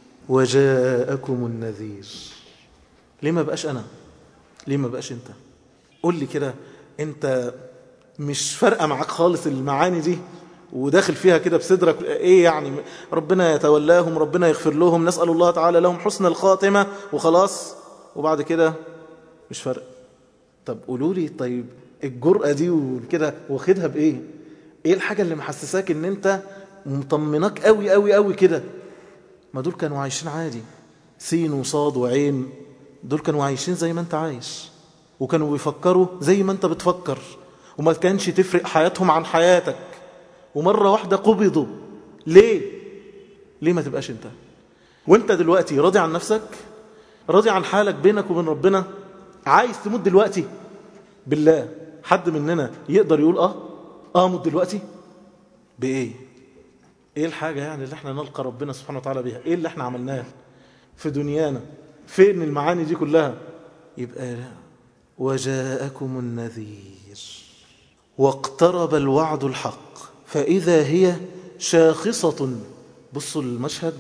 وجاءكم النذير. ليه ما بقاش أنا؟ ليه ما بقاش أنت؟ قول لي كده، أنت مش فارقة معاك خالص المعاني دي وداخل فيها كده بصدرك ايه يعني ربنا يتولاهم، ربنا يغفر لهم، نسأل الله تعالى لهم حسن الخاتمة وخلاص، وبعد كده مش فارق. طب قولوا لي، طيب الجرأة دي وكده واخدها بايه؟ ايه الحاجة اللي محسساك ان انت مطمناك قوي قوي قوي كده؟ ما دول كانوا عايشين عادي، سين وصاد وعين، دول كانوا عايشين زي ما انت عايش، وكانوا بيفكروا زي ما انت بتفكر، وما كانش تفرق حياتهم عن حياتك، ومرة واحدة قبضوا. ليه؟ ليه ما تبقاش انت؟ وانت دلوقتي راضي عن نفسك؟ راضي عن حالك بينك وبين ربنا؟ عايز تموت دلوقتي؟ بالله حد مننا يقدر يقول اه اه موت دلوقتي؟ بايه؟ ايه الحاجة يعني اللي احنا نلقى ربنا سبحانه وتعالى بيها؟ ايه اللي احنا عملناه في دنيانا؟ فين المعاني دي كلها؟ يبقى وجاءكم النذير واقترب الوعد الحق فإذا هي شاخصة. بصوا المشهد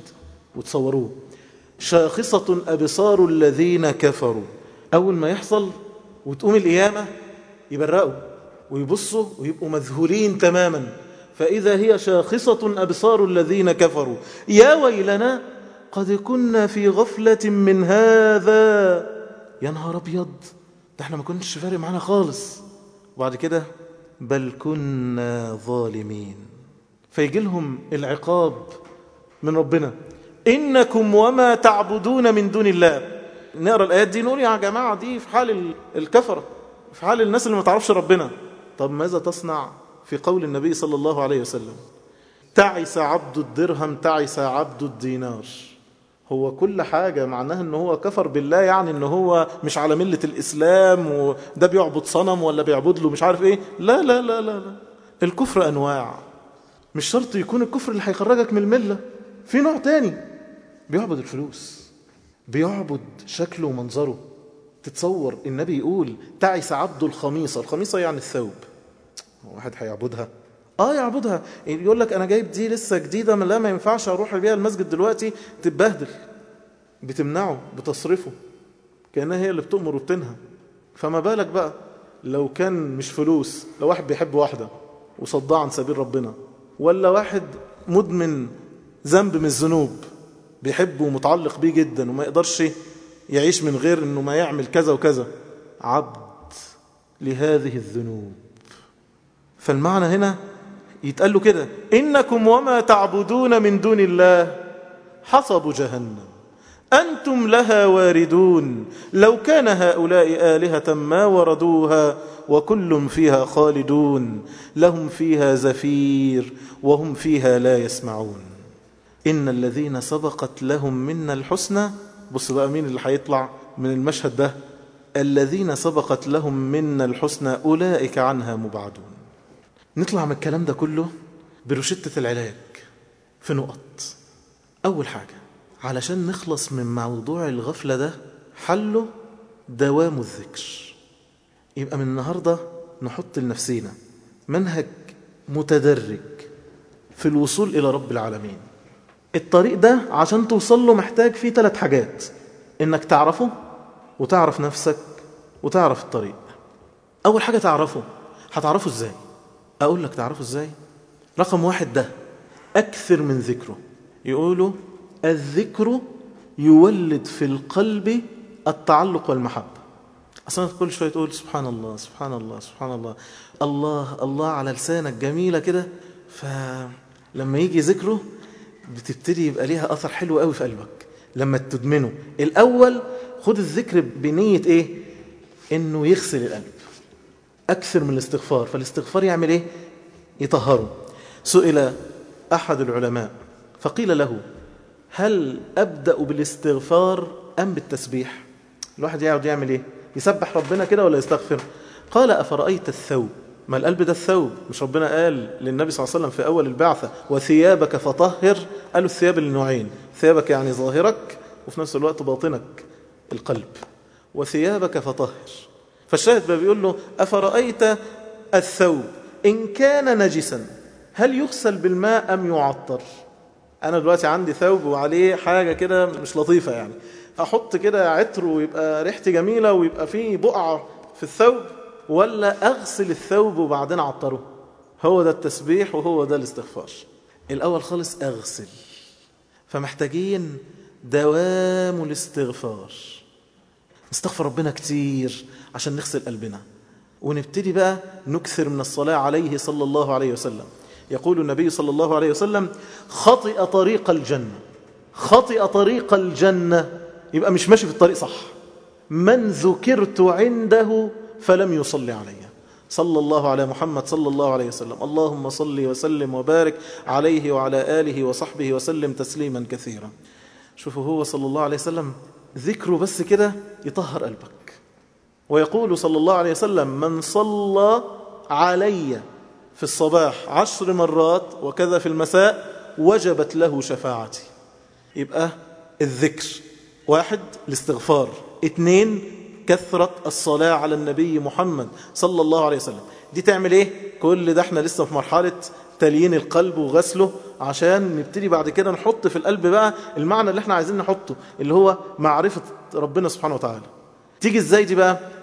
وتصوروه. شاخصة أبصار الذين كفروا. أول ما يحصل وتقوم القيامة يبرقوا ويبصوا ويبقوا مذهولين تماما، فإذا هي شاخصة أبصار الذين كفروا يا ويلنا قد كنا في غفلة من هذا. يا نهار أبيض، ده احنا ما كنتش فارق معانا خالص. وبعد كده بل كنا ظالمين، فيجي لهم العقاب من ربنا إنكم وما تعبدون من دون الله. نقرأ الآيات دي نقول يا جماعة دي في حال الكفرة، في حال الناس اللي ما تعرفش ربنا. طب ماذا تصنع في قول النبي صلى الله عليه وسلم تعس عبد الدرهم تعس عبد الدينار؟ هو كل حاجة معناها أنه هو كفر بالله، يعني أنه هو مش على ملة الإسلام وده بيعبد صنم ولا بيعبد له مش عارف إيه. لا لا لا لا, لا. الكفر أنواع، مش شرط يكون الكفر اللي هيخرجك من الملة. في نوع تاني بيعبد الفلوس، بيعبد شكله ومنظره. تتصور النبي يقول تعس عبد الخميصة، الخميصة يعني الثوب، واحد هيعبدها؟ اه يعبدها. يقول لك انا جايب دي لسه جديدة، لا ما ينفعش اروح بيها المسجد دلوقتي، تتبهدل، بتمنعه بتصرفه كأنها هي اللي بتؤمر وبتنهى. فما بالك بقى لو كان مش فلوس، لو واحد بيحب واحدة وصدها عن سبيل ربنا، ولا واحد مدمن ذنب من الذنوب بيحبه ومتعلق بيه جدا وما يقدرش يعيش من غير انه ما يعمل كذا وكذا، عبد لهذه الذنوب. فالمعنى هنا يتقال له كده إنكم وما تعبدون من دون الله حصب جهنم أنتم لها واردون لو كان هؤلاء آلهة ما وردوها وكل فيها خالدون لهم فيها زفير وهم فيها لا يسمعون إن الذين سبقت لهم منا الحسنى. بص بقى مين اللي هيطلع من المشهد ده؟ الذين سبقت لهم منا الحسنى أولئك عنها مبعدون. نطلع من الكلام ده كله برشدة العلاج في نقط. أول حاجة علشان نخلص من موضوع الغفلة ده حله دوام الذكر. يبقى من النهاردة نحط لنفسينا منهج متدرج في الوصول إلى رب العالمين. الطريق ده عشان توصل له محتاج فيه ثلاث حاجات: إنك تعرفه وتعرف نفسك وتعرف الطريق. أول حاجة تعرفه. هتعرفه إزاي؟ أقول لك تعرفه إزاي. رقم واحد ده أكثر من ذكره. يقولوا الذكر يولد في القلب التعلق والمحبة. أصلا كل شوية تقول سبحان الله سبحان الله سبحان الله الله الله على لسانك جميلة كده، فلما يجي ذكره بتبتدي يبقى ليها أثر حلو قوي في قلبك لما تدمنه. الأول خد الذكر بنية إيه؟ إنه يغسل القلب أكثر من الاستغفار. فالاستغفار يعمل إيه؟ يطهره. سئل أحد العلماء فقيل له هل أبدأ بالاستغفار أم بالتسبيح؟ الواحد يقعد يعمل إيه؟ يسبح ربنا كده ولا يستغفر؟ قال أفرأيت الثوب؟ ما القلب ده الثوب. مش ربنا قال للنبي صلى الله عليه وسلم في أول البعثة وثيابك فطهر؟ قالوا الثياب النوعين، ثيابك يعني ظاهرك وفي نفس الوقت باطنك القلب، وثيابك فطهر. فالشاهد بقى بيقول له أفرأيت الثوب إن كان نجسا هل يغسل بالماء أم يعطر؟ أنا دلوقتي عندي ثوب وعليه حاجة كده مش لطيفة، يعني أحط كده عطر ويبقى ريحتي جميلة ويبقى فيه بقعة في الثوب، ولا أغسل الثوب وبعدين أعطره؟ هو ده التسبيح وهو ده الاستغفار. الأول خالص أغسل. فمحتاجين دوام الاستغفار، نستغفر ربنا كتير عشان نغسل قلبنا، ونبتدي بقى نكثر من الصلاة عليه صلى الله عليه وسلم. يقول النبي صلى الله عليه وسلم خطئ طريق الجنة. خطئ طريق الجنة يبقى مش ماشي في الطريق صح. من ذكرت عنده فلم يصلي عليه صلى الله على محمد صلى الله عليه وسلم اللهم صل وسلم وبارك عليه وعلى آله وصحبه وسلم تسليما كثيرا. شوفوا هو صلى الله عليه وسلم ذكره بس كده يطهر قلبك. ويقول صلى الله عليه وسلم من صلى علي في الصباح عشر مرات وكذا في المساء وجبت له شفاعتي. يبقى الذكر واحد الاستغفار، اثنين كثرة الصلاة على النبي محمد صلى الله عليه وسلم. دي تعمل ايه؟ كل ده احنا لسه في مرحلة تليين القلب وغسله عشان نبتدي بعد كده نحط في القلب بقى المعنى اللي احنا عايزين نحطه اللي هو معرفة ربنا سبحانه وتعالى. تيجي ازاي دي بقى؟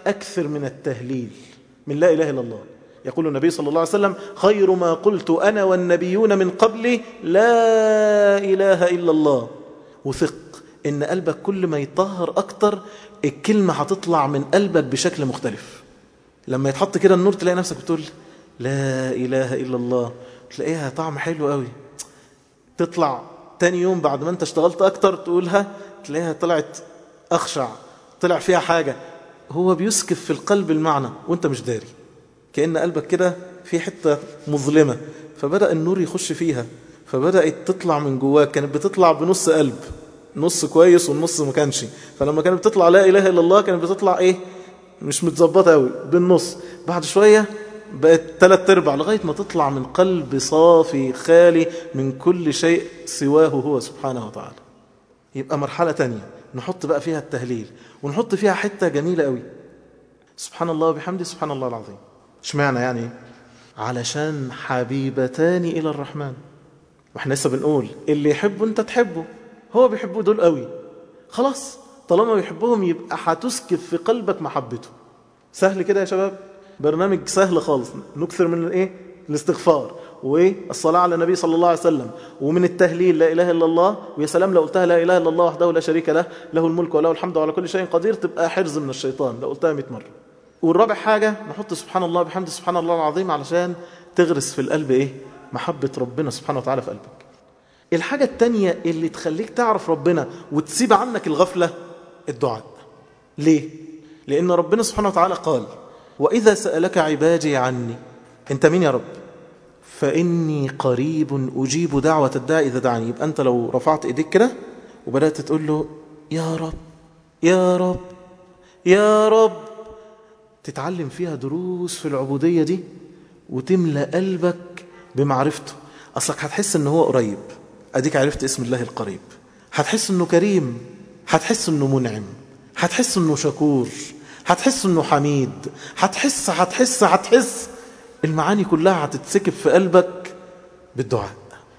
أكثر من التهليل من لا إله إلا الله. يقول النبي صلى الله عليه وسلم خير ما قلت أنا والنبيون من قبلي لا إله إلا الله. وثق إن قلبك كل ما يطهر أكتر الكلمة هتطلع من قلبك بشكل مختلف. لما يتحط كده النور تلاقي نفسك بتقول لا إله إلا الله، تلاقيها طعم حلو قوي. تطلع تاني يوم بعد ما انت اشتغلت أكتر تقولها تلاقيها طلعت أخشع، طلع فيها حاجة. هو بيسكف في القلب المعنى وانت مش داري، كأن قلبك كده في حتة مظلمة فبدأ النور يخش فيها، فبدأت تطلع من جواك. كانت بتطلع بنص قلب، نص كويس والنص ما كانش. فلما كانت بتطلع لا إله إلا الله كانت بتطلع إيه؟ مش متظبطة قوي، بالنص. بعد شوية بقت ثلاث ارباع لغاية ما تطلع من قلب صافي خالي من كل شيء سواه هو سبحانه وتعالى. يبقى مرحلة تانية نحط بقى فيها التهليل، ونحط فيها حتة جميلة قوي، سبحان الله وبحمده سبحان الله العظيم. اشمعنى يعني؟ علشان حبيبتان إلى الرحمن. واحنا لسه بنقول اللي يحبه انت تحبه، هو بيحبه دول قوي، خلاص طالما بيحبهم يبقى هتسكب في قلبك محبته. سهل كده يا شباب، برنامج سهل خالص. نكثر من الايه؟ الاستغفار والصلاة على النبي صلى الله عليه وسلم، ومن التهليل لا إله إلا الله. ويا سلام لو قلتها لا إله إلا الله وحده لا شريك له له الملك وله الحمد وعلى كل شيء قدير، تبقى حرز من الشيطان لو قلتها مئة مرة. والرابع حاجة نحط سبحان الله بحمد سبحان الله العظيم علشان تغرس في القلب إيه؟ محبة ربنا سبحانه وتعالى في قلبك. الحاجة التانية اللي تخليك تعرف ربنا وتسيب عنك الغفلة، الدعاء. ليه؟ لأن ربنا سبحانه وتعالى قال وإذا سألك عبادي عني، أنت مين يا رب؟ فإني قريب أجيب دعوة الداعي إذا دعاني. يبقى أنت لو رفعت إيديك كده وبدأت تقول له يا رب يا رب يا رب، تتعلم فيها دروس في العبودية دي وتملأ قلبك بمعرفته. أصلك هتحس أنه هو قريب، أديك عرفت اسم الله القريب. هتحس أنه كريم، هتحس أنه منعم، هتحس أنه شكور، هتحس أنه حميد، هتحس هتحس هتحس المعاني كلها هتتسكب في قلبك بالدعاء.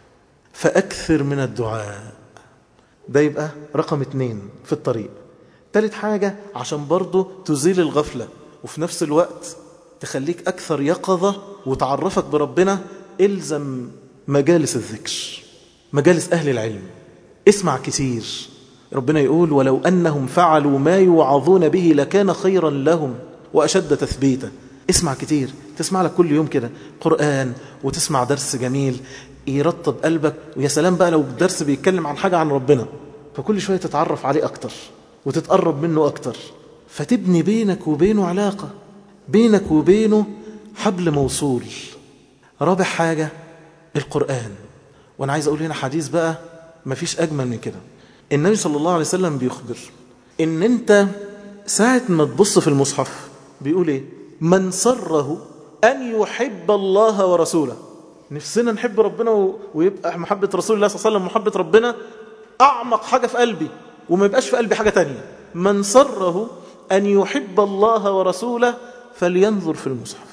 فأكثر من الدعاء. ده يبقى رقم اتنين في الطريق. تالت حاجة عشان برضو تزيل الغفلة وفي نفس الوقت تخليك أكثر يقظة وتعرفك بربنا، إلزم مجالس الذكر، مجالس أهل العلم. اسمع كتير. ربنا يقول ولو أنهم فعلوا ما يوعظون به لكان خيرا لهم وأشد تثبيتا. اسمع كتير، تسمع لك كل يوم كده قرآن وتسمع درس جميل يرطب قلبك. ويا سلام بقى لو الدرس بيتكلم عن حاجة عن ربنا، فكل شوية تتعرف عليه أكتر وتتقرب منه أكتر، فتبني بينك وبينه علاقة، بينك وبينه حبل موصول. رابع حاجة القرآن. وأنا عايز أقول هنا حديث بقى مفيش أجمل من كده. النبي صلى الله عليه وسلم بيخبر إن أنت ساعة ما تبص في المصحف بيقول إيه؟ من سره أن يحب الله ورسوله. نفسنا نحب ربنا ويبقى محبة رسول الله صلى الله عليه وسلم محبة ربنا أعمق حاجة في قلبي وما يبقاش في قلبي حاجة تانية. من سره أن يحب الله ورسوله فلينظر في المصحف.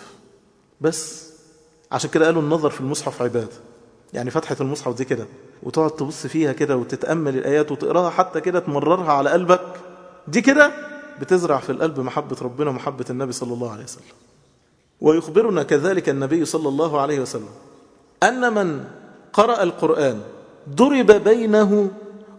بس عشان كده قالوا النظر في المصحف عبادة. يعني فتحة المصحف دي كده وتقعد تبص فيها كده وتتأمل الآيات وتقراها حتى كده تمررها على قلبك، دي كده بتزرع في القلب محبة ربنا ومحبة النبي صلى الله عليه وسلم. ويخبرنا كذلك النبي صلى الله عليه وسلم أن من قرأ القرآن ضرب بينه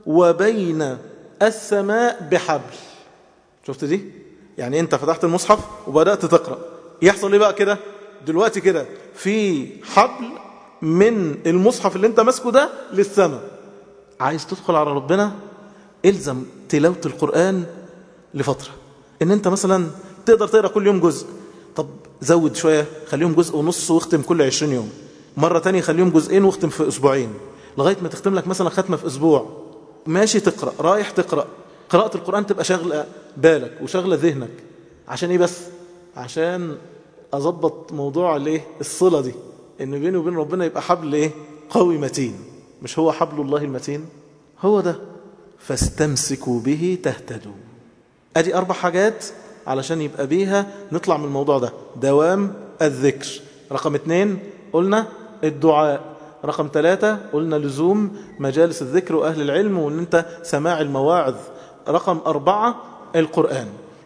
وبين السماء بحبل. شفت دي؟ يعني أنت فتحت المصحف وبدأت تقرأ، يحصل ليه بقى كده؟ دلوقتي كده في حبل من المصحف اللي أنت ماسكه ده للسماء. عايز تدخل على ربنا، إلزم تلاوة القرآن لفترة. إن أنت مثلا تقدر تقرأ كل يوم جزء، طب زود شوية خليهم جزء ونص واختم كل عشرين يوم. مرة تانية خليهم جزئين واختم في أسبوعين، لغاية ما تختم لك مثلا ختمة في أسبوع. ماشي تقرأ، رايح تقرأ، قراءة القرآن تبقى شغلة بالك وشغلة ذهنك. عشان إيه بس؟ عشان أضبط موضوع الايه الصلة دي، إن بيني وبين ربنا يبقى حبل إيه قوي متين. مش هو حبل الله المتين؟ هو ده. فاستمسكوا به تهتدوا. أدي أربع حاجات علشان يبقى بيها نطلع من الموضوع ده. دوام الذكر. رقم اتنين قلنا الدعاء. رقم ثلاثة قلنا لزوم مجالس الذكر وأهل العلم وأن أنت سماع المواعظ. رقم أربعة القرآن.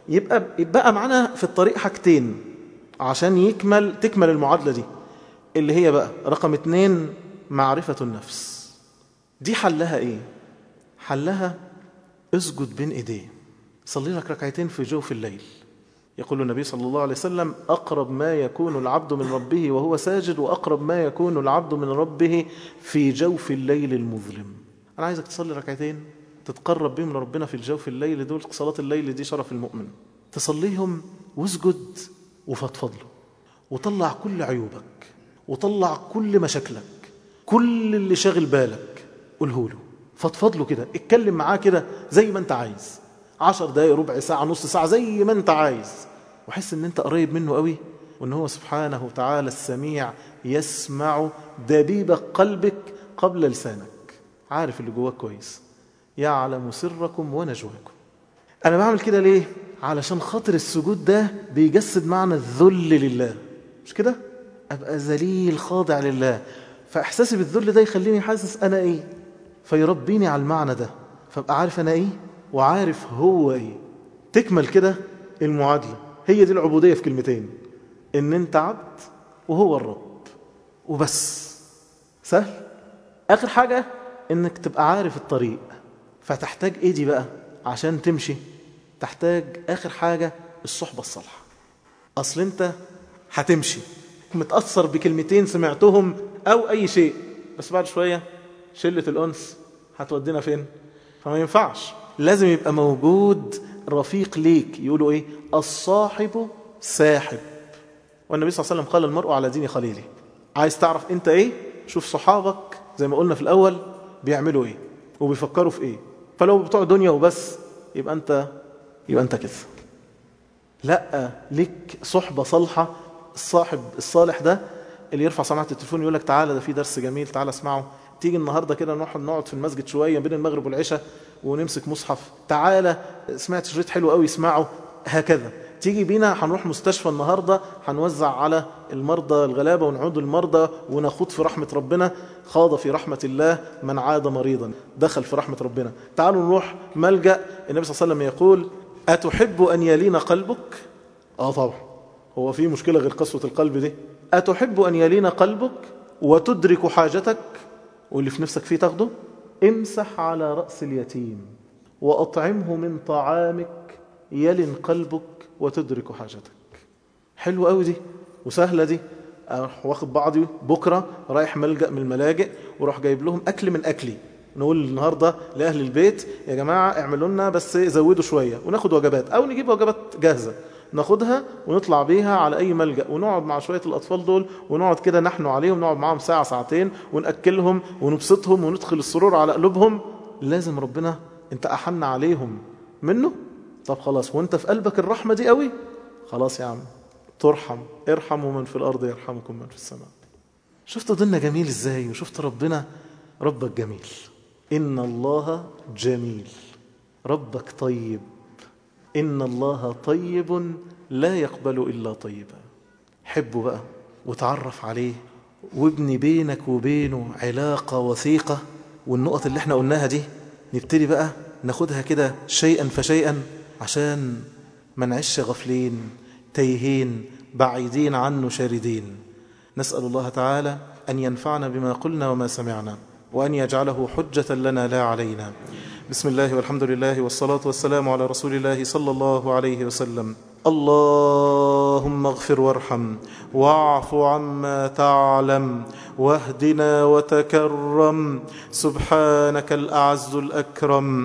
يبقى يبقى معانا في الطريق حاجتين عشان يكمل تكمل المعادلة دي، اللي هي بقى رقم اتنين معرفة النفس. دي حلها ايه؟ حلها اسجد بين ايديه، صلي لك ركعتين في جوف الليل. يقول النبي صلى الله عليه وسلم: أقرب ما يكون العبد من ربه وهو ساجد، وأقرب ما يكون العبد من ربه في جوف الليل المظلم. أنا عايزك تصلي ركعتين تتقرب بهم لربنا في الجوف الليل دول. صلاة الليل دي شرف المؤمن، تصليهم واسجد وفضفض له، وطلع كل عيوبك، وطلع كل مشاكلك، كل اللي شاغل بالك قوله له، فضفض له كده، اتكلم معاه كده زي ما انت عايز، عشر دقايق، ربع ساعة، نص ساعة، زي ما انت عايز، وحس ان انت قريب منه قوي، وان هو سبحانه وتعالى السميع يسمع دبيب قلبك قبل لسانك، عارف اللي جواك كويس، يعلم سركم ونجواكم. انا بعمل كده ليه؟ علشان خاطر السجود ده بيجسد معنى الذل لله، مش كده؟ ابقى ذليل خاضع لله، فاحساسي بالذل ده يخليني حاسس انا ايه، فيربيني على المعنى ده، فابقى عارف انا ايه وعارف هو ايه. تكمل كده المعادلة. هي دي العبودية في كلمتين، ان انت عبد وهو الرب وبس. سهل. اخر حاجة انك تبقى عارف الطريق، فتحتاج ايه دي بقى عشان تمشي؟ تحتاج اخر حاجة الصحبة الصالحة. اصل انت هتمشي متأثر بكلمتين سمعتهم او اي شيء، بس بعد شوية شلة الانس هتودينا فين؟ فما ينفعش، لازم يبقى موجود رفيق ليك. يقولوا ايه؟ الصاحب ساحب. والنبي صلى الله عليه وسلم قال: المرء على دين خليله. عايز تعرف انت ايه؟ شوف صحابك زي ما قلنا في الاول بيعملوا ايه وبيفكروا في ايه. فلو بتوع دنيا وبس يبقى انت يبقى انت كده. لا، ليك صحبة صالحة. الصاحب الصالح ده اللي يرفع سماعة التليفون يقول لك: تعالى ده في درس جميل، تعالى اسمعه. تيجي النهارده كده نروح نقعد في المسجد شويه بين المغرب والعشاء ونمسك مصحف. تعالى سمعت شريط حلو قوي اسمعه. هكذا تيجي بينا هنروح مستشفى النهارده، هنوزع على المرضى الغلابه ونعود المرضى ونخوض في رحمه ربنا. خاض في رحمه الله من عاد مريضا، دخل في رحمه ربنا. تعالوا نروح ملجأ. النبي صلى الله عليه وسلم يقول: أتحب أن يلين قلبك؟ اه طبعا، هو في مشكله غير قسوه القلب دي؟ أتحب أن يلين قلبك وتدرك حاجتك واللي في نفسك فيه تاخده؟ امسح على رأس اليتيم وأطعمه من طعامك يلن قلبك وتدرك حاجتك. حلو قوي دي وسهلة دي. أروح واخد بعضي بكرة رايح ملجأ من الملاجئ وراح جايب لهم أكل من أكلي. نقول النهاردة لأهل البيت: يا جماعة اعملوا لنا بس زودوا شوية، وناخد وجبات أو نجيب وجبات جاهزة ناخدها ونطلع بيها على أي ملجأ، ونقعد مع شوية الأطفال دول ونقعد كده نحن عليهم، نقعد معهم ساعة ساعتين ونأكلهم ونبسطهم وندخل السرور على قلوبهم. لازم ربنا انت أحن عليهم منه. طب خلاص، وانت في قلبك الرحمة دي قوي، خلاص يا عم ترحم. ارحموا من في الأرض يرحمكم من في السماء. شفت ديننا جميل ازاي؟ وشفت ربنا ربك جميل. إن الله جميل، ربك طيب. إن الله طيب لا يقبل إلا طيبا. حبه بقى وتعرف عليه وابني بينك وبينه علاقة وثيقة. والنقط اللي احنا قلناها دي نبتدي بقى ناخدها كده شيئا فشيئا عشان ما نعيش غفلين تايهين بعيدين عنه شاردين. نسأل الله تعالى أن ينفعنا بما قلنا وما سمعنا، وأن يجعله حجة لنا لا علينا. بسم الله والحمد لله والصلاة والسلام على رسول الله صلى الله عليه وسلم. اللهم اغفر وارحم واعف عما تعلم واهدنا وتكرم، سبحانك الأعز الأكرم.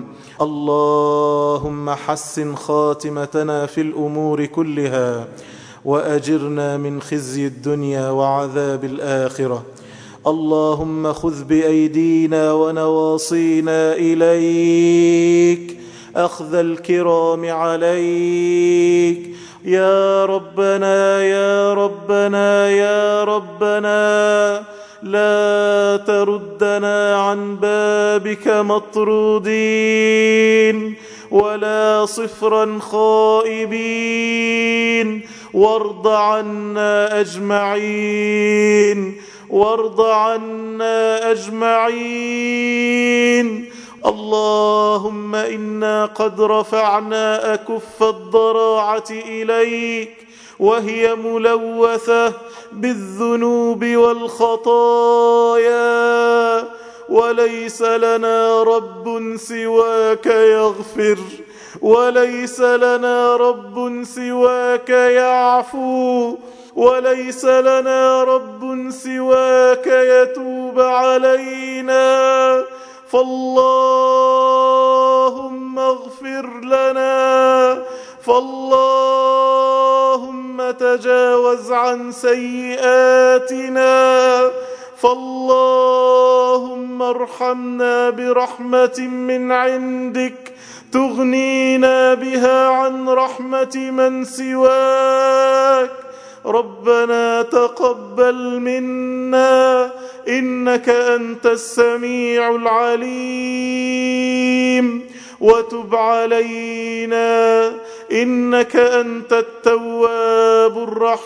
اللهم حسن خاتمتنا في الأمور كلها وأجرنا من خزي الدنيا وعذاب الآخرة. اللهم خذ بأيدينا ونواصينا إليك أخذ الكرام عليك. يا ربنا يا ربنا يا ربنا، لا تردنا عن بابك مطرودين ولا صفرا خائبين، وارض عنا أجمعين، وارض عنا أجمعين، اللهم إنا قد رفعنا أكف الضراعة إليك وهي ملوثة بالذنوب والخطايا، وليس لنا رب سواك يغفر، وليس لنا رب سواك يعفو، وليس لنا رب سواك يتوب علينا، فاللهم اغفر لنا، فاللهم تجاوز عن سيئاتنا، فاللهم ارحمنا برحمة من عندك تغنينا بها عن رحمة من سواك. ربنا تقبل منا إنك أنت السميع العليم، وتب علينا إنك أنت التواب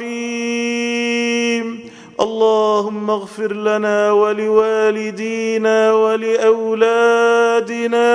الرحيم. اللهم اغفر لنا ولوالدينا ولأولادنا.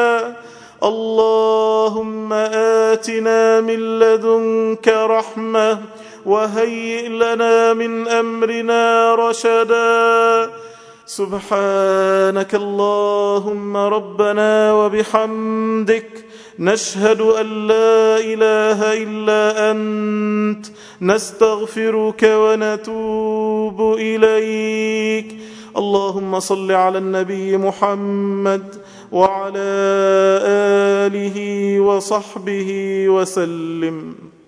اللهم آتنا من لدنك رحمة وهيئ لنا من أمرنا رشدا. سبحانك اللهم ربنا وبحمدك، نشهد أن لا إله إلا أنت، نستغفرك ونتوب إليك. اللهم صل على النبي محمد وعلى آله وصحبه وسلم.